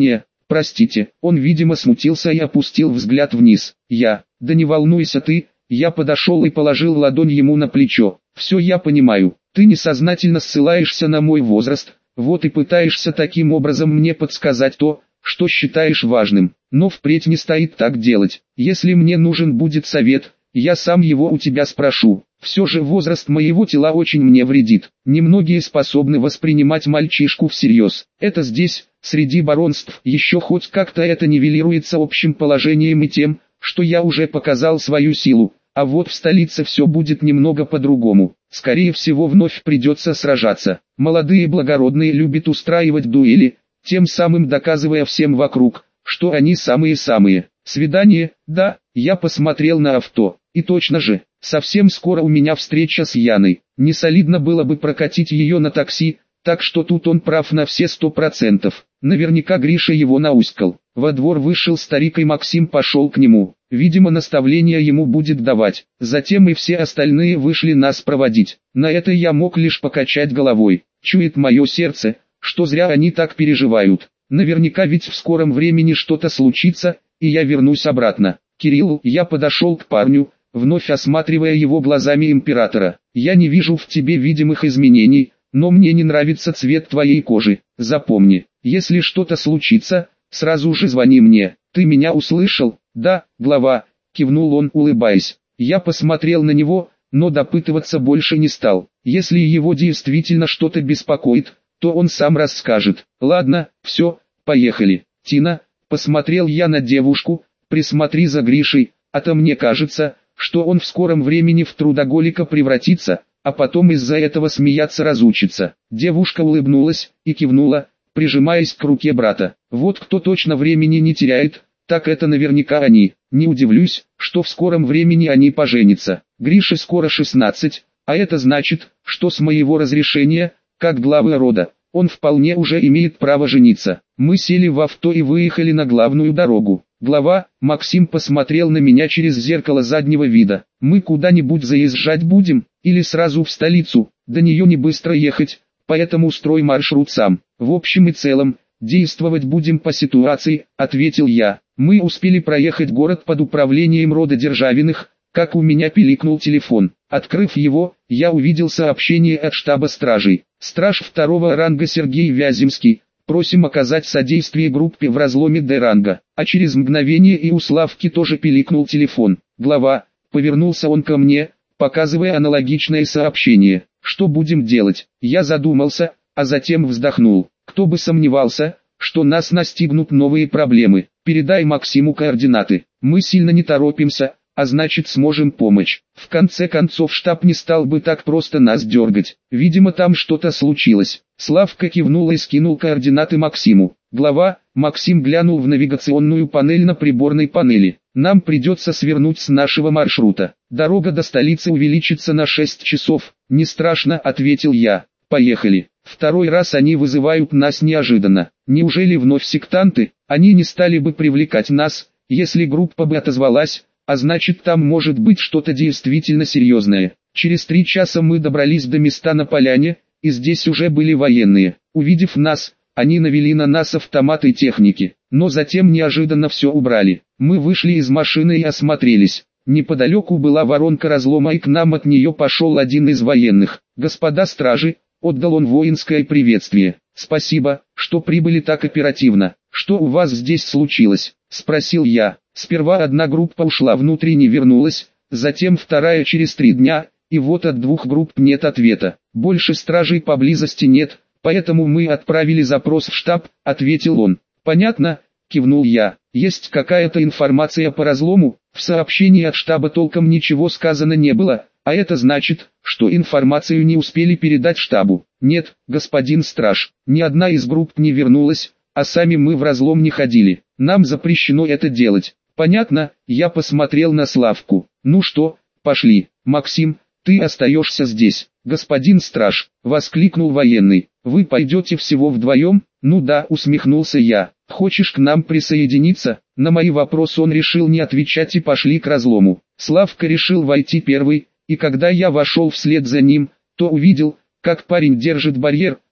Простите, он видимо смутился и опустил взгляд вниз. Я, да не волнуйся ты, я подошел и положил ладонь ему на плечо. Все я понимаю, ты несознательно ссылаешься на мой возраст, вот и пытаешься таким образом мне подсказать то, что считаешь важным. Но впредь не стоит так делать. Если мне нужен будет совет, я сам его у тебя спрошу. Все же возраст моего тела очень мне вредит. Немногие способны воспринимать мальчишку всерьез. Это здесь, среди баронств, еще хоть как-то это нивелируется общим положением и тем, что я уже показал свою силу. А вот в столице все будет немного по-другому. Скорее всего вновь придется сражаться. Молодые благородные любят устраивать дуэли, тем самым доказывая всем вокруг, что они самые-самые. Свидание, да, я посмотрел на авто, и точно же, совсем скоро у меня встреча с Яной. Не солидно было бы прокатить ее на такси, так что тут он прав на все сто процентов. Наверняка Гриша его науськал. Во двор вышел старик и Максим пошел к нему. Видимо, наставления ему будет давать. Затем и все остальные вышли нас проводить. На это я мог лишь покачать головой. Чует мое сердце, что зря они так переживают. Наверняка ведь в скором времени что-то случится, и я вернусь обратно. Кирилл, я подошел к парню, вновь осматривая его глазами императора. Я не вижу в тебе видимых изменений, но мне не нравится цвет твоей кожи. Запомни, если что-то случится, сразу же звони мне. Ты меня услышал? Да, глава, кивнул он, улыбаясь. Я посмотрел на него, но допытываться больше не стал. Если его действительно что-то беспокоит, то он сам расскажет. Ладно, все, поехали. Тина, посмотрел я на девушку, присмотри за Гришей, а то мне кажется, что он в скором времени в трудоголика превратится, а потом из-за этого смеяться разучится. Девушка улыбнулась и кивнула, прижимаясь к руке брата. Вот кто точно времени не теряет, так это наверняка они. Не удивлюсь, что в скором времени они поженятся. Грише скоро шестнадцать, а это значит, что с моего разрешения, как главы рода, он вполне уже имеет право жениться. Мы сели в авто и выехали на главную дорогу. Глава, Максим посмотрел на меня через зеркало заднего вида. Мы куда-нибудь заезжать будем, или сразу в столицу, до нее не быстро ехать, поэтому строй маршрут сам. В общем и целом, действовать будем по ситуации, ответил я. Мы успели проехать город под управлением рода Державиных, как у меня пиликнул телефон. Открыв его, я увидел сообщение от штаба стражей. Страж второго ранга Сергей Вяземский. Просим оказать содействие группе в разломе Д-ранга. А через мгновение и у Славки тоже пиликнул телефон. Глава, повернулся он ко мне, показывая аналогичное сообщение. Что будем делать? Я задумался, а затем вздохнул. Кто бы сомневался, что нас настигнут новые проблемы. Передай Максиму координаты. Мы сильно не торопимся, а значит сможем помочь. В конце концов штаб не стал бы так просто нас дергать. Видимо там что-то случилось. Славка кивнул и скинул координаты Максиму. Глава, Максим глянул в навигационную панель на приборной панели. Нам придется свернуть с нашего маршрута. Дорога до столицы увеличится на шесть часов. Не страшно, ответил я. Поехали. Второй раз они вызывают нас неожиданно. Неужели вновь сектанты? Они не стали бы привлекать нас, если группа бы отозвалась, а значит там может быть что-то действительно серьезное. Через три часа мы добрались до места на поляне, и здесь уже были военные. Увидев нас, они навели на нас автоматы техники, но затем неожиданно все убрали. Мы вышли из машины и осмотрелись. Неподалеку была воронка разлома и к нам от нее пошел один из военных. «Господа стражи», отдал он воинское приветствие. «Спасибо, что прибыли так оперативно. Что у вас здесь случилось?» – спросил я. Сперва одна группа ушла внутрь и не вернулась, затем вторая через три дня, и вот от двух групп нет ответа. Больше стражей поблизости нет, поэтому мы отправили запрос в штаб, ответил он. Понятно, кивнул я. Есть какая-то информация по разлому? В сообщении от штаба толком ничего сказано не было, а это значит, что информацию не успели передать штабу. Нет, господин страж, ни одна из групп не вернулась, а сами мы в разлом не ходили. Нам запрещено это делать. Понятно, я посмотрел на Славку. Ну что, пошли. Максим, ты остаешься здесь. Господин страж, воскликнул военный. Вы пойдете всего вдвоем? Ну да, усмехнулся я. Хочешь к нам присоединиться? На мои вопросы он решил не отвечать и пошли к разлому. Славка решил войти первый, и когда я вошел вслед за ним, то увидел, как парень держит барьер,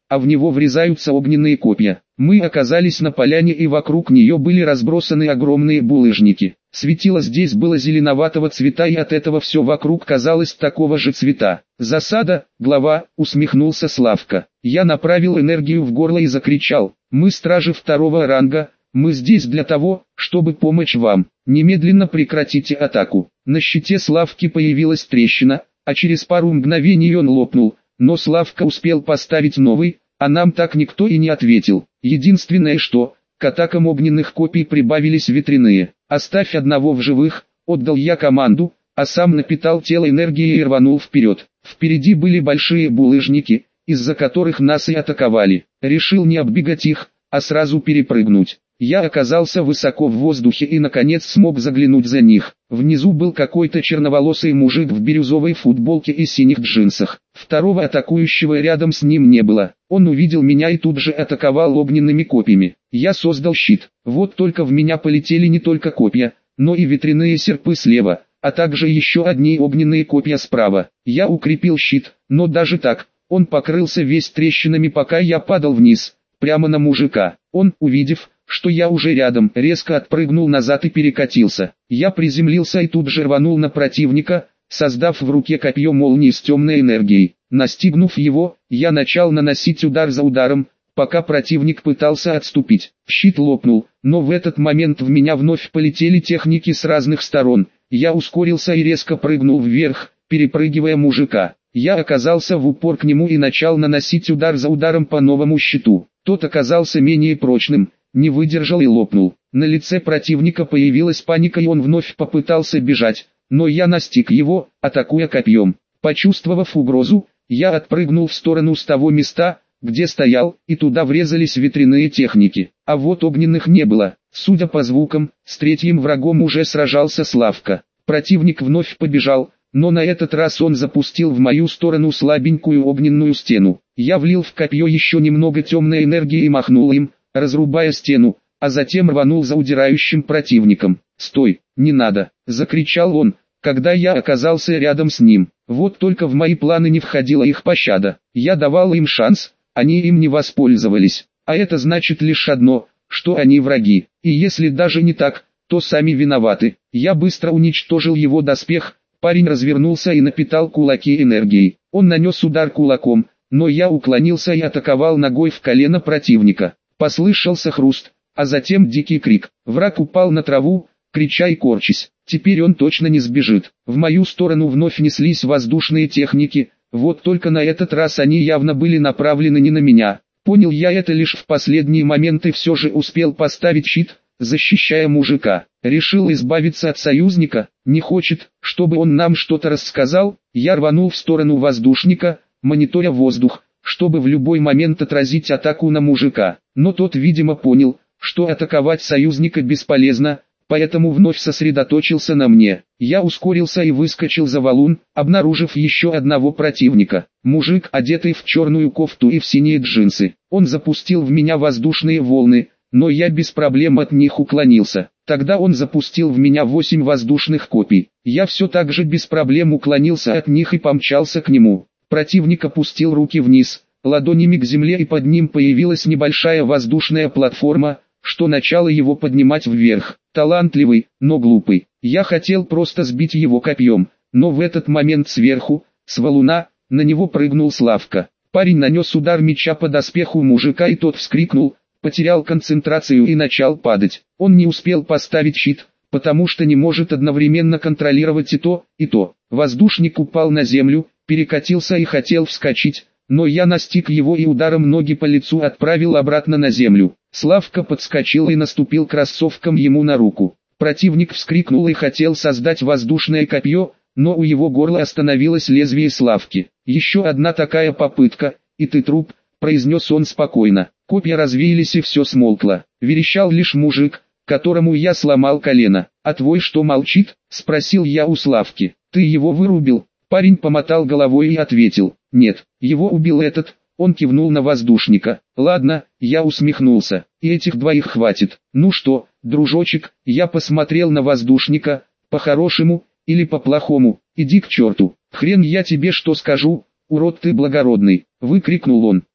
а в него врезаются огненные копья. Мы оказались на поляне, и вокруг нее были разбросаны огромные булыжники. Светило здесь было зеленоватого цвета, и от этого все вокруг казалось такого же цвета. «Засада, глава», — усмехнулся Славка. Я направил энергию в горло и закричал: «Мы стражи второго ранга, мы здесь для того, чтобы помочь вам. Немедленно прекратите атаку». На щите Славки появилась трещина, а через пару мгновений он лопнул, но Славка успел поставить новый, а нам так никто и не ответил. Единственное что, к атакам огненных копий прибавились ветряные. «Оставь одного в живых», — отдал я команду, а сам напитал тело энергией и рванул вперед. Впереди были большие булыжники, из-за которых нас и атаковали. Решил не оббегать их, а сразу перепрыгнуть. Я оказался высоко в воздухе и наконец смог заглянуть за них. Внизу был какой-то черноволосый мужик в бирюзовой футболке и синих джинсах. Второго атакующего рядом с ним не было. Он увидел меня и тут же атаковал огненными копьями. Я создал щит. Вот только в меня полетели не только копья, но и ветряные серпы слева, а также еще одни огненные копья справа. Я укрепил щит, но даже так, он покрылся весь трещинами, пока я падал вниз, прямо на мужика. Он, увидев, что я уже рядом, резко отпрыгнул назад и перекатился. Я приземлился и тут же рванул на противника, создав в руке копье молнии с темной энергией. Настигнув его, я начал наносить удар за ударом, пока противник пытался отступить. Щит лопнул, но в этот момент в меня вновь полетели техники с разных сторон. Я ускорился и резко прыгнул вверх, перепрыгивая мужика. Я оказался в упор к нему и начал наносить удар за ударом по новому щиту. Тот оказался менее прочным, не выдержал и лопнул. На лице противника появилась паника, и он вновь попытался бежать, но я настиг его, атакуя копьем. Почувствовав угрозу, я отпрыгнул в сторону с того места, где стоял, и туда врезались ветряные техники. А вот огненных не было. Судя по звукам, с третьим врагом уже сражался Славка. Противник вновь побежал, но на этот раз он запустил в мою сторону слабенькую огненную стену. Я влил в копье еще немного темной энергии и махнул им, разрубая стену, а затем рванул за удирающим противником. «Стой, не надо!» — закричал он, когда я оказался рядом с ним. Вот только в мои планы не входила их пощада. Я давал им шанс, они им не воспользовались. А это значит лишь одно, что они враги. И если даже не так, то сами виноваты. Я быстро уничтожил его доспех, парень развернулся и напитал кулаки энергией. Он нанес удар кулаком, но я уклонился и атаковал ногой в колено противника. Послышался хруст, а затем дикий крик. Враг упал на траву, крича и корчась. Теперь он точно не сбежит. В мою сторону вновь неслись воздушные техники, вот только на этот раз они явно были направлены не на меня. Понял я это лишь в последний момент и все же успел поставить щит, защищая мужика. Решил избавиться от союзника, не хочет, чтобы он нам что-то рассказал. Я рванул в сторону воздушника, мониторя воздух, чтобы в любой момент отразить атаку на мужика. Но тот, видимо, понял, что атаковать союзника бесполезно, поэтому вновь сосредоточился на мне. Я ускорился и выскочил за валун, обнаружив еще одного противника. Мужик, одетый в черную кофту и в синие джинсы. Он запустил в меня воздушные волны, но я без проблем от них уклонился. Тогда он запустил в меня восемь воздушных копий. Я все так же без проблем уклонился от них и помчался к нему. Противник опустил руки вниз, ладонями к земле, и под ним появилась небольшая воздушная платформа, что начало его поднимать вверх. Талантливый, но глупый. Я хотел просто сбить его копьем, но в этот момент сверху, с валуна, на него прыгнул Славка. Парень нанес удар меча по доспеху мужика, и тот вскрикнул, потерял концентрацию и начал падать. Он не успел поставить щит, потому что не может одновременно контролировать и то, и то. Воздушник упал на землю, перекатился и хотел вскочить, но я настиг его и ударом ноги по лицу отправил обратно на землю. Славка подскочил и наступил кроссовком ему на руку. Противник вскрикнул и хотел создать воздушное копье, но у его горла остановилось лезвие Славки. «Еще одна такая попытка, и ты труп», — произнес он спокойно. Копья развеялись и все смолкло. Верещал лишь мужик, которому я сломал колено. «А твой что молчит?» — спросил я у Славки. «Ты его вырубил?» Парень помотал головой и ответил: «Нет, его убил этот». Он кивнул на воздушника. «Ладно», я усмехнулся, — «и этих двоих хватит». «Ну что, дружочек?» Я посмотрел на воздушника. «По-хорошему или по-плохому? Иди к черту». «Хрен я тебе что скажу, урод ты благородный», — выкрикнул он.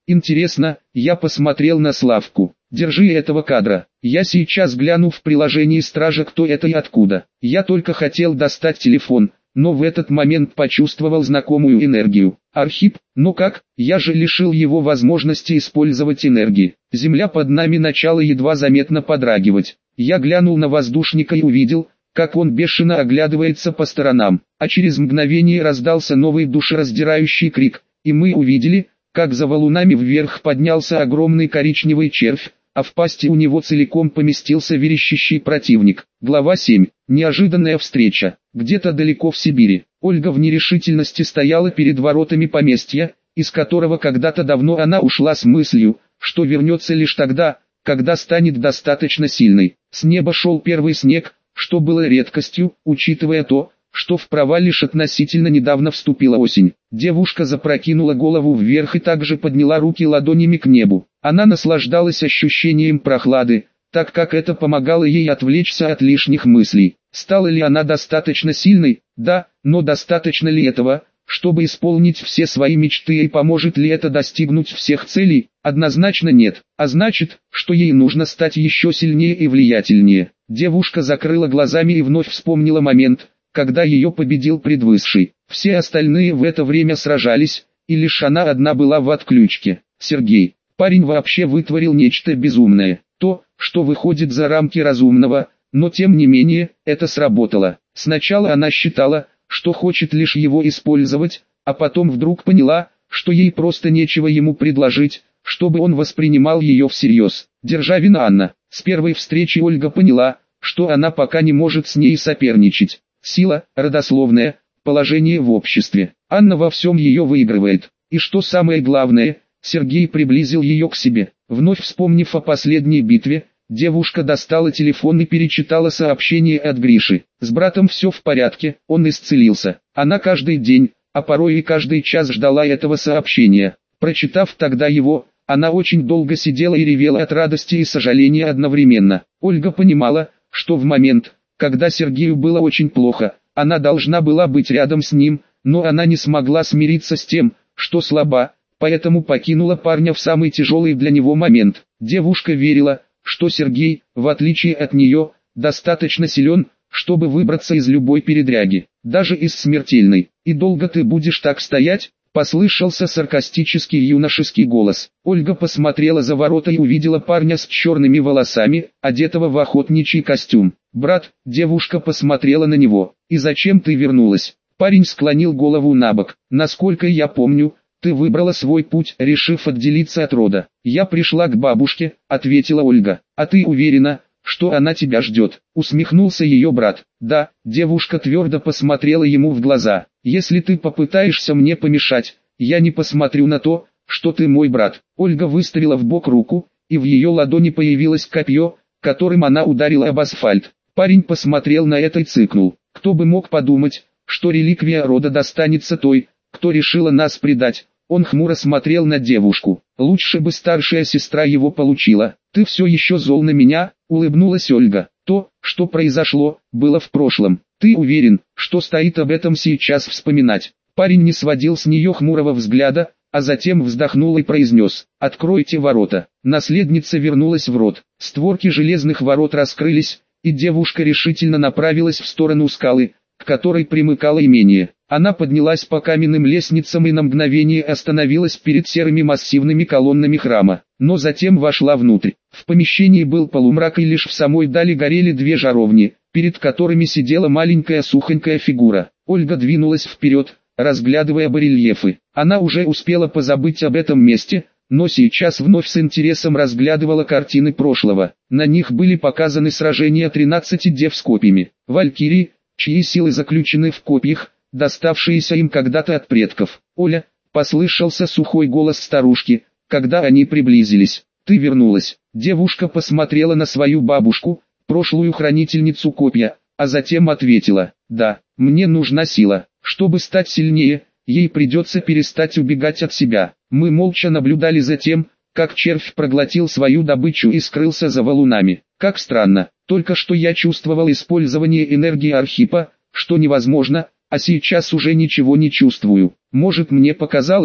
Интересно, я посмотрел на Славку. Держи этого кадра. Я сейчас гляну в приложении стража, кто это и откуда. Я только хотел достать телефон, но в этот момент почувствовал знакомую энергию. Архип, ну как, я же лишил его возможности использовать энергии. Земля под нами начала едва заметно подрагивать. Я глянул на воздушника и увидел, как он бешено оглядывается по сторонам, а через мгновение раздался новый душераздирающий крик, и мы увидели, как за валунами вверх поднялся огромный коричневый червь, а в пасти у него целиком поместился верещащий противник. Глава семь. Неожиданная встреча. Где-то далеко в Сибири, Ольга в нерешительности стояла перед воротами поместья, из которого когда-то давно она ушла с мыслью, что вернется лишь тогда, когда станет достаточно сильной. С неба шел первый снег, что было редкостью, учитывая то, что в права лишь относительно недавно вступила осень. Девушка запрокинула голову вверх и также подняла руки ладонями к небу. Она наслаждалась ощущением прохлады, так как это помогало ей отвлечься от лишних мыслей. Стала ли она достаточно сильной? Да, но достаточно ли этого, чтобы исполнить все свои мечты, и поможет ли это достигнуть всех целей? Однозначно нет, а значит, что ей нужно стать еще сильнее и влиятельнее. Девушка закрыла глазами и вновь вспомнила момент, когда ее победил предвысший. Все остальные в это время сражались, и лишь она одна была в отключке. Сергей, парень вообще вытворил нечто безумное, то, что выходит за рамки разумного, но тем не менее, это сработало. Сначала она считала, что хочет лишь его использовать, а потом вдруг поняла, что ей просто нечего ему предложить, чтобы он воспринимал ее всерьез. Державина Анна. С первой встречи Ольга поняла, что она пока не может с ней соперничать. Сила, родословное, положение в обществе. Анна во всем ее выигрывает. И что самое главное, Сергей приблизил ее к себе. Вновь вспомнив о последней битве, девушка достала телефон и перечитала сообщение от Гриши. С братом все в порядке, он исцелился. Она каждый день, а порой и каждый час ждала этого сообщения. Прочитав тогда его, она очень долго сидела и ревела от радости и сожаления одновременно. Ольга понимала, что в момент, когда Сергею было очень плохо, она должна была быть рядом с ним, но она не смогла смириться с тем, что слаба, поэтому покинула парня в самый тяжелый для него момент. Девушка верила, что Сергей, в отличие от нее, достаточно силен, чтобы выбраться из любой передряги, даже из смертельной. «И долго ты будешь так стоять?» — послышался саркастический юношеский голос. Ольга посмотрела за ворота и увидела парня с черными волосами, одетого в охотничий костюм. «Брат», — девушка посмотрела на него, — «и зачем ты вернулась?» Парень склонил голову набок. «Насколько я помню, ты выбрала свой путь, решив отделиться от рода». «Я пришла к бабушке», — ответила Ольга. «А ты уверена, что она тебя ждет?» — усмехнулся ее брат. «Да», — девушка твердо посмотрела ему в глаза. «Если ты попытаешься мне помешать, я не посмотрю на то, что ты мой брат». Ольга выставила в бок руку, и в ее ладони появилось копье, которым она ударила об асфальт. Парень посмотрел на это и цыкнул. «Кто бы мог подумать, что реликвия рода достанется той, кто решила нас предать?» Он хмуро смотрел на девушку. «Лучше бы старшая сестра его получила. Ты все еще зол на меня?» — улыбнулась Ольга. «То, что произошло, было в прошлом. Ты уверен, что стоит об этом сейчас вспоминать?» Парень не сводил с нее хмурого взгляда, а затем вздохнул и произнес: «Откройте ворота». Наследница вернулась в рот. Створки железных ворот раскрылись, и девушка решительно направилась в сторону скалы, к которой примыкало имение. Она поднялась по каменным лестницам и на мгновение остановилась перед серыми массивными колоннами храма, но затем вошла внутрь. В помещении был полумрак, и лишь в самой дали горели две жаровни, перед которыми сидела маленькая сухонькая фигура. Ольга двинулась вперед, разглядывая барельефы. Она уже успела позабыть об этом месте, но сейчас вновь с интересом разглядывала картины прошлого. На них были показаны сражения тринадцати дев с копьями. Валькирии, чьи силы заключены в копьях, доставшиеся им когда-то от предков. «Оля», — послышался сухой голос старушки, когда они приблизились. «Ты вернулась». Девушка посмотрела на свою бабушку, прошлую хранительницу копья, а затем ответила: «Да, мне нужна сила. Чтобы стать сильнее, ей придется перестать убегать от себя». Мы молча наблюдали за тем, как червь проглотил свою добычу и скрылся за валунами. Как странно, только что я чувствовал использование энергии Архипа, что невозможно, а сейчас уже ничего не чувствую. Может, мне показалось,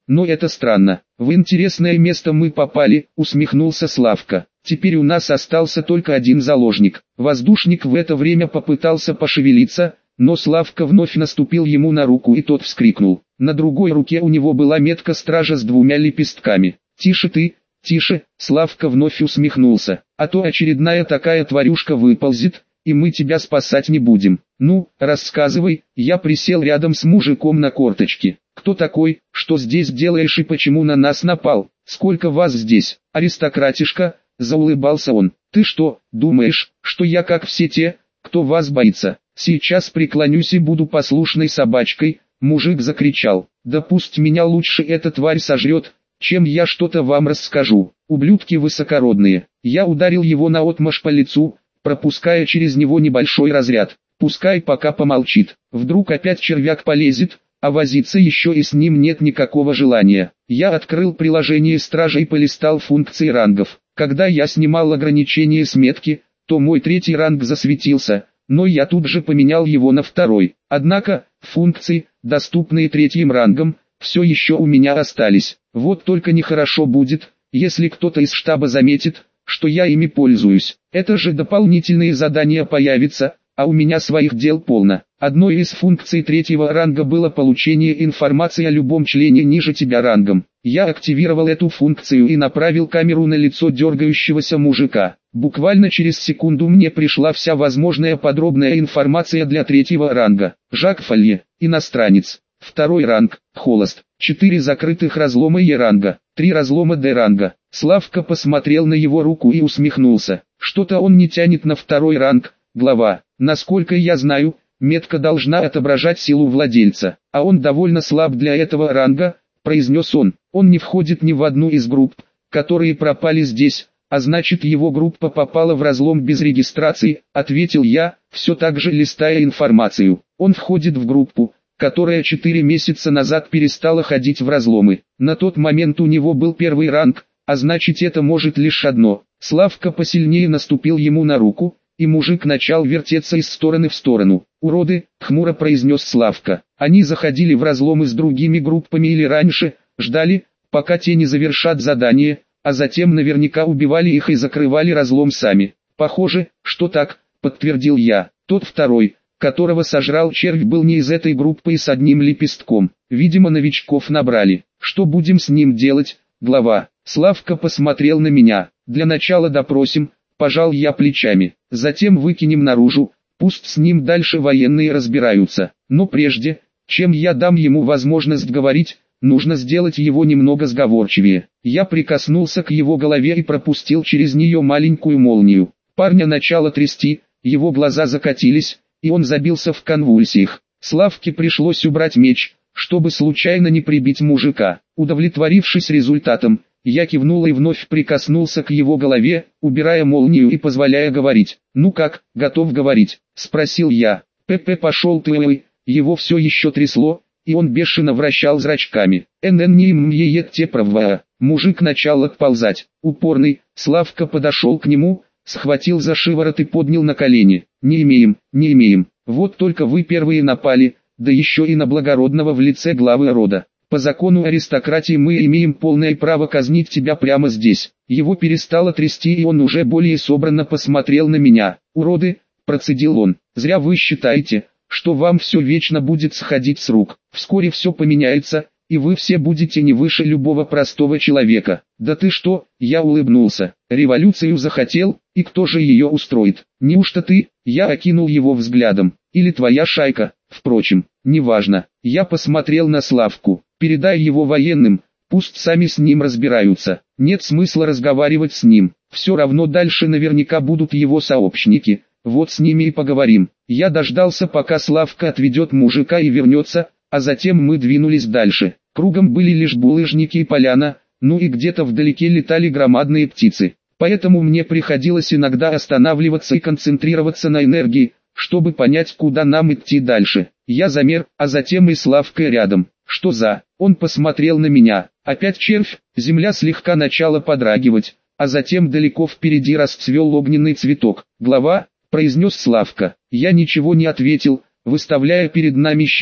но это странно. В интересное место мы попали, усмехнулся Славка. Теперь у нас остался только один заложник. Воздушник в это время попытался пошевелиться, но Славка вновь наступил ему на руку и тот вскрикнул. На другой руке у него была метка стража с двумя лепестками. «Тише ты, тише», Славка вновь усмехнулся, «а то очередная такая тварюшка выползет, и мы тебя спасать не будем. Ну, рассказывай». Я присел рядом с мужиком на корточки. «Кто такой, что здесь делаешь и почему на нас напал? Сколько вас здесь, аристократишка?» Заулыбался он. «Ты что, думаешь, что я как все те, кто вас боится? Сейчас преклонюсь и буду послушной собачкой», мужик закричал. «Да пусть меня лучше эта тварь сожрет, чем я что-то вам расскажу. Ублюдки высокородные». Я ударил его наотмашь по лицу, пропуская через него небольшой разряд. Пускай пока помолчит. Вдруг опять червяк полезет, а возиться еще и с ним нет никакого желания. Я открыл приложение стража и полистал функции рангов. Когда я снимал ограничение с метки, то мой третий ранг засветился, но я тут же поменял его на второй. Однако, функции, доступные третьим рангом, все еще у меня остались. Вот только нехорошо будет, если кто-то из штаба заметит, что я ими пользуюсь. Это же дополнительные задания появятся, а у меня своих дел полно. Одной из функций третьего ранга было получение информации о любом члене ниже тебя рангом. Я активировал эту функцию и направил камеру на лицо дергающегося мужика. Буквально через секунду мне пришла вся возможная подробная информация для третьего ранга. Жак Фолье, иностранец. Второй ранг, холост. Четыре закрытых разлома Е ранга, три разлома Д ранга. Славка посмотрел на его руку и усмехнулся. Что-то он не тянет на второй ранг, глава. Насколько я знаю, метка должна отображать силу владельца, а он довольно слаб для этого ранга, произнес он. Он не входит ни в одну из групп, которые пропали здесь, а значит его группа попала в разлом без регистрации, ответил я, все так же листая информацию. Он входит в группу, которая четыре месяца назад перестала ходить в разломы. На тот момент у него был первый ранг, а значит это может лишь одно. Славка посильнее наступил ему на руку, и мужик начал вертеться из стороны в сторону. «Уроды», — хмуро произнес Славка. «Они заходили в разломы с другими группами или раньше, ждали, пока те не завершат задание, а затем наверняка убивали их и закрывали разлом сами». «Похоже, что так», — подтвердил я. «Тот второй, которого сожрал червь, был не из этой группы и с одним лепестком. Видимо, новичков набрали. Что будем с ним делать, глава?» Славка посмотрел на меня. «Для начала допросим», — пожал я плечами. «Затем выкинем наружу, пусть с ним дальше военные разбираются. Но прежде, чем я дам ему возможность говорить, нужно сделать его немного сговорчивее». Я прикоснулся к его голове и пропустил через нее маленькую молнию. Парня начало трясти, его глаза закатились, и он забился в конвульсиях. Славке пришлось убрать меч, чтобы случайно не прибить мужика. Удовлетворившись результатом, я кивнул и вновь прикоснулся к его голове, убирая молнию и позволяя говорить. «Ну как, готов говорить?» – спросил я. «П.П. пошел ты, ой». Его все еще трясло, и он бешено вращал зрачками. «эн-эн не имеет те права». Мужик начал отползать. Упорный, Славка подошел к нему, схватил за шиворот и поднял на колени. «Не имеем, не имеем. Вот только вы первые напали, да еще и на благородного в лице главы рода. По закону аристократии мы имеем полное право казнить тебя прямо здесь». Его перестало трясти, и он уже более собранно посмотрел на меня. «Уроды», — процедил он, — «зря вы считаете, что вам все вечно будет сходить с рук. Вскоре все поменяется, и вы все будете не выше любого простого человека». «Да ты что?» — я улыбнулся. «Революцию захотел, и кто же ее устроит? Неужто ты?» — я окинул его взглядом. «Или твоя шайка? Впрочем, неважно». Я посмотрел на Славку. «Передай его военным, пусть сами с ним разбираются. Нет смысла разговаривать с ним. Все равно дальше наверняка будут его сообщники. Вот с ними и поговорим». Я дождался, пока Славка отведет мужика и вернется, а затем мы двинулись дальше. Кругом были лишь булыжники и поляна, ну и где-то вдалеке летали громадные птицы. Поэтому мне приходилось иногда останавливаться и концентрироваться на энергии, чтобы понять, куда нам идти дальше. Я замер, а затем и Славка рядом. «Что за?» Он посмотрел на меня. Опять червь. Земля слегка начала подрагивать, а затем далеко впереди расцвел огненный цветок. «Глава», — произнес Славка. Я ничего не ответил, выставляя перед нами щит,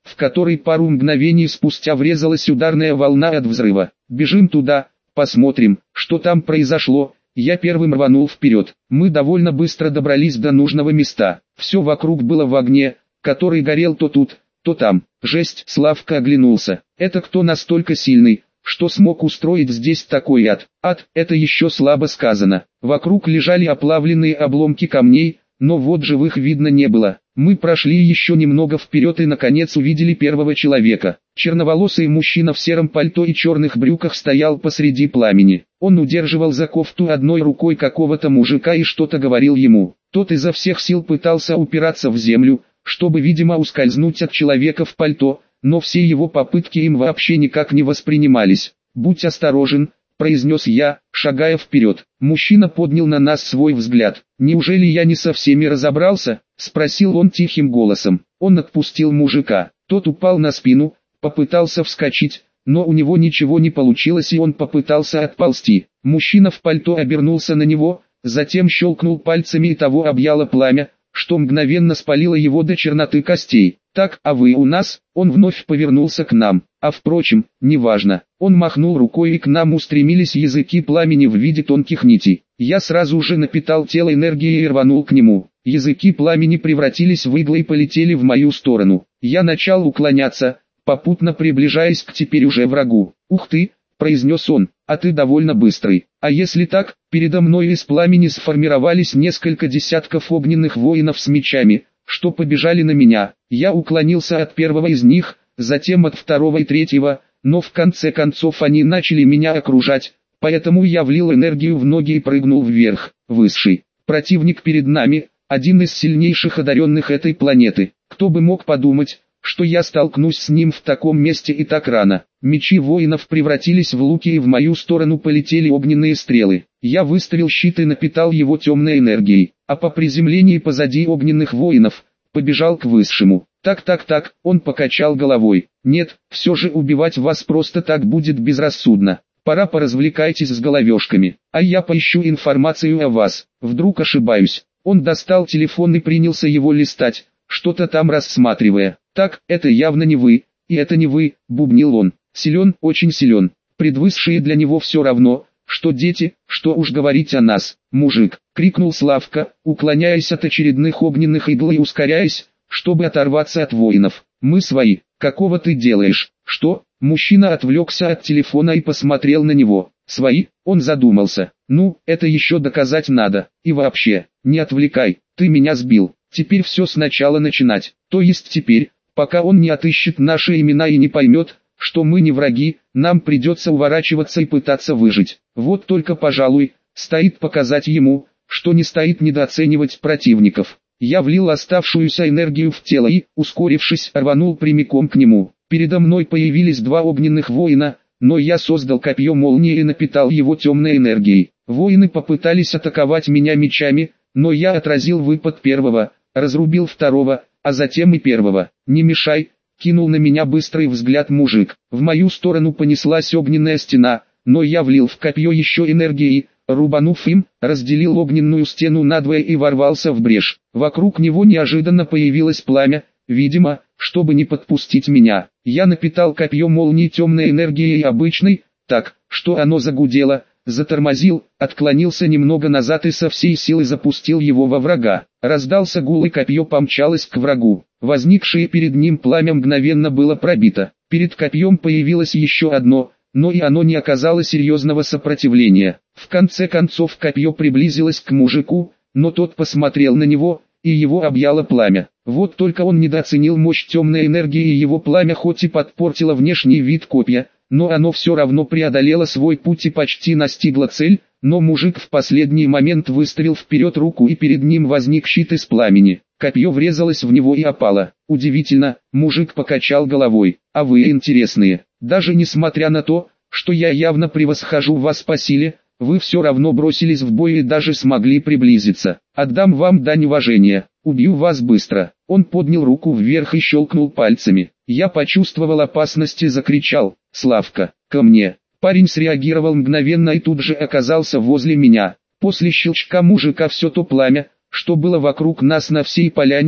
в который пару мгновений спустя врезалась ударная волна от взрыва. «Бежим туда, посмотрим, что там произошло». Я первым рванул вперед. Мы довольно быстро добрались до нужного места. Все вокруг было в огне, который горел то тут, то там. Жесть, Славка оглянулся. Это кто настолько сильный, что смог устроить здесь такой ад? Ад, это еще слабо сказано. Вокруг лежали оплавленные обломки камней, но вот живых видно не было. Мы прошли еще немного вперед и наконец увидели первого человека. Черноволосый мужчина в сером пальто и черных брюках стоял посреди пламени. Он удерживал за кофту одной рукой какого-то мужика и что-то говорил ему. Тот изо всех сил пытался упираться в землю, чтобы, видимо, ускользнуть от человека в пальто, но все его попытки им вообще никак не воспринимались. «Будь осторожен», — произнес я, шагая вперед. Мужчина поднял на нас свой взгляд. «Неужели я не со всеми разобрался?» — спросил он тихим голосом. Он отпустил мужика. Тот упал на спину, попытался вскочить, но у него ничего не получилось и он попытался отползти. Мужчина в пальто обернулся на него, затем щелкнул пальцами и того объяло пламя, что мгновенно спалило его до черноты костей. «Так, а вы у нас?» Он вновь повернулся к нам. А впрочем, неважно. Он махнул рукой и к нам устремились языки пламени в виде тонких нитей. Я сразу же напитал тело энергией и рванул к нему. Языки пламени превратились в иглы и полетели в мою сторону. Я начал уклоняться, попутно приближаясь к теперь уже врагу. «Ух ты!» — произнес он, — «а ты довольно быстрый». А если так, передо мной из пламени сформировались несколько десятков огненных воинов с мечами, что побежали на меня. Я уклонился от первого из них, затем от второго и третьего, но в конце концов они начали меня окружать, поэтому я влил энергию в ноги и прыгнул вверх. Высший противник перед нами, один из сильнейших одаренных этой планеты. Кто бы мог подумать, что я столкнусь с ним в таком месте и так рано. Мечи воинов превратились в луки и в мою сторону полетели огненные стрелы. Я выставил щит и напитал его темной энергией, а по приземлении позади огненных воинов, побежал к высшему. Так-так-так, он покачал головой. Нет, все же убивать вас просто так будет безрассудно. Пора поразвлекайтесь с головешками, а я поищу информацию о вас. Вдруг ошибаюсь. Он достал телефон и принялся его листать, что-то там рассматривая. «Так, это явно не вы, и это не вы», — бубнил он. «Силен, очень силен. Предвысшие для него все равно, что дети, что уж говорить о нас». «Мужик!» — крикнул Славка, уклоняясь от очередных огненных игл и ускоряясь, чтобы оторваться от воинов. «Мы свои. Какого ты делаешь?» «Что?» Мужчина отвлекся от телефона и посмотрел на него. «Свои?» Он задумался. «Ну, это еще доказать надо. И вообще, не отвлекай, ты меня сбил. Теперь все сначала начинать. То есть теперь, пока он не отыщет наши имена и не поймет, что мы не враги, нам придется уворачиваться и пытаться выжить. Вот только, пожалуй, стоит показать ему, что не стоит недооценивать противников». Я влил оставшуюся энергию в тело и, ускорившись, рванул прямиком к нему. Передо мной появились два огненных воина, но я создал копье молнии и напитал его темной энергией. Воины попытались атаковать меня мечами, но я отразил выпад первого, разрубил второго, а затем и первого. «Не мешай», — кинул на меня быстрый взгляд мужик. В мою сторону понеслась огненная стена, но я влил в копье еще энергии, рубанув им, разделил огненную стену надвое и ворвался в брешь. Вокруг него неожиданно появилось пламя, видимо, чтобы не подпустить меня. Я напитал копье молнии темной энергией обычной, так, что оно загудело, затормозил, отклонился немного назад и со всей силы запустил его во врага. Раздался гул и копье помчалось к врагу. Возникшее перед ним пламя мгновенно было пробито. Перед копьем появилось еще одно, но и оно не оказало серьезного сопротивления. В конце концов копье приблизилось к мужику, но тот посмотрел на него, и его объяло пламя. Вот только он недооценил мощь темной энергии, и его пламя хоть и подпортило внешний вид копья, но оно все равно преодолело свой путь и почти настигло цель, но мужик в последний момент выставил вперед руку и перед ним возник щит из пламени. Копье врезалось в него и опало. Удивительно, мужик покачал головой. А вы интересные. Даже несмотря на то, что я явно превосхожу вас по силе, вы все равно бросились в бой и даже смогли приблизиться. Отдам вам дань уважения. Убью вас быстро. Он поднял руку вверх и щелкнул пальцами. Я почувствовал опасность и закричал: «Славка, ко мне!» Парень среагировал мгновенно и тут же оказался возле меня. После щелчка мужика все то пламя, что было вокруг нас на всей поляне,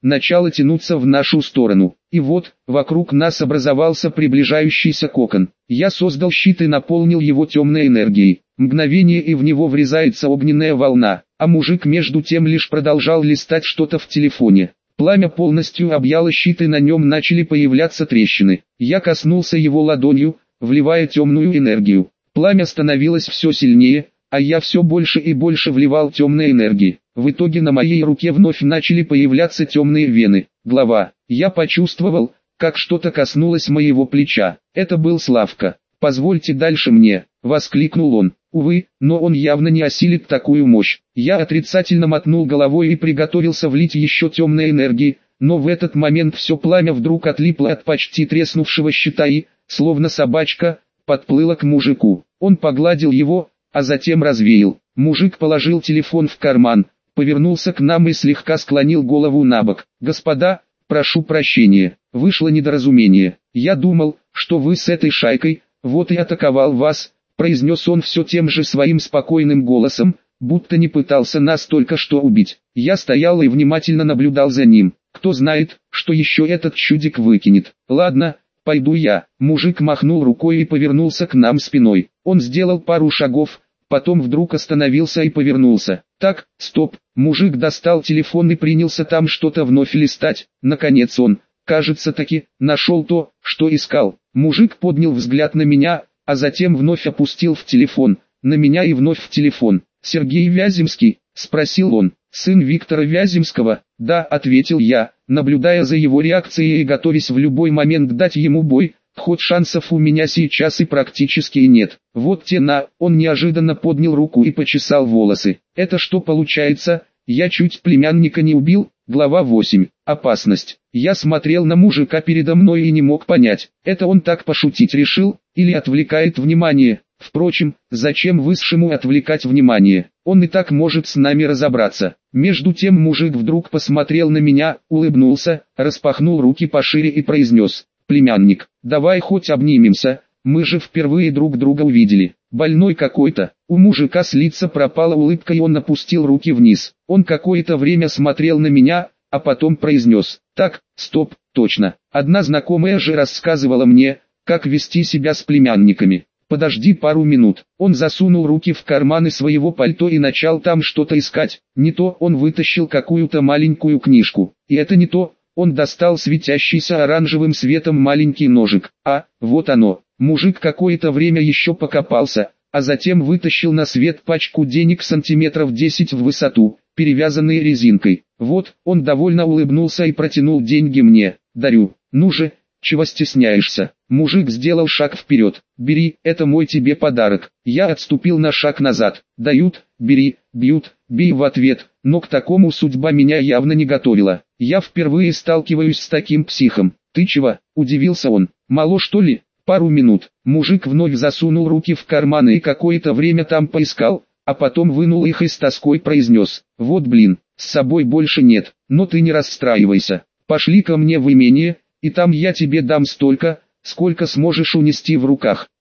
начало тянуться в нашу сторону. И вот, вокруг нас образовался приближающийся кокон. Я создал щит и наполнил его темной энергией. Мгновение, и в него врезается огненная волна, а мужик между тем лишь продолжал листать что-то в телефоне. Пламя полностью объяло щит, и на нем начали появляться трещины. Я коснулся его ладонью, вливая темную энергию. Пламя становилось все сильнее, а я все больше и больше вливал темной энергии. В итоге на моей руке вновь начали появляться темные вены. Глава. Я почувствовал, как что-то коснулось моего плеча. Это был Славка. «Позвольте дальше мне», — воскликнул он. Увы, но он явно не осилит такую мощь. Я отрицательно мотнул головой и приготовился влить еще темной энергии, но в этот момент все пламя вдруг отлипло от почти треснувшего щита и, словно собачка, подплыло к мужику. Он погладил его, а затем развеял. Мужик положил телефон в карман, повернулся к нам и слегка склонил голову набок. «Господа, прошу прощения, вышло недоразумение. Я думал, что вы с этой шайкой, вот и атаковал вас», произнес он все тем же своим спокойным голосом, будто не пытался нас только что убить. Я стоял и внимательно наблюдал за ним. Кто знает, что еще этот чудик выкинет. «Ладно, пойду я». Мужик махнул рукой и повернулся к нам спиной. Он сделал пару шагов, потом вдруг остановился и повернулся. «Так, стоп». Мужик достал телефон и принялся там что-то вновь листать. Наконец он, кажется таки, нашел то, что искал. Мужик поднял взгляд на меня, а затем вновь опустил в телефон, на меня и вновь в телефон. «Сергей Вяземский?» – спросил он. «Сын Виктора Вяземского?» «Да», – ответил я, наблюдая за его реакцией и готовясь в любой момент дать ему бой, хоть шансов у меня сейчас и практически нет. «Вот те на», он неожиданно поднял руку и почесал волосы. «Это что получается, я чуть племянника не убил?» Глава восемь. Опасность. Я смотрел на мужика передо мной и не мог понять, это он так пошутить решил, или отвлекает внимание. Впрочем, зачем высшему отвлекать внимание? Он и так может с нами разобраться. Между тем мужик вдруг посмотрел на меня, улыбнулся, распахнул руки пошире и произнес: «Племянник, давай хоть обнимемся, мы же впервые друг друга увидели». Больной какой-то. У мужика с лица пропала улыбка и он опустил руки вниз. Он какое-то время смотрел на меня, а потом произнес: «Так, стоп, точно. Одна знакомая же рассказывала мне, как вести себя с племянниками. Подожди пару минут». Он засунул руки в карманы своего пальто и начал там что-то искать. Не то он вытащил какую-то маленькую книжку. И это не то, он достал светящийся оранжевым светом маленький ножик. А, вот оно. Мужик какое-то время еще покопался, а затем вытащил на свет пачку денег сантиметров десять в высоту, перевязанные резинкой. «Вот», он довольно улыбнулся и протянул деньги мне. «Дарю. Ну же, чего стесняешься?» Мужик сделал шаг вперед. «Бери, это мой тебе подарок». Я отступил на шаг назад. «Дают, бери, бьют, бей в ответ», но к такому судьба меня явно не готовила. Я впервые сталкиваюсь с таким психом. «Ты чего?» – удивился он. «Мало что ли?» Пару минут. Мужик вновь засунул руки в карманы и какое-то время там поискал, а потом вынул их и с тоской произнес: «Вот блин, с собой больше нет, но ты не расстраивайся. Пошли ко мне в имение, и там я тебе дам столько, сколько сможешь унести в руках».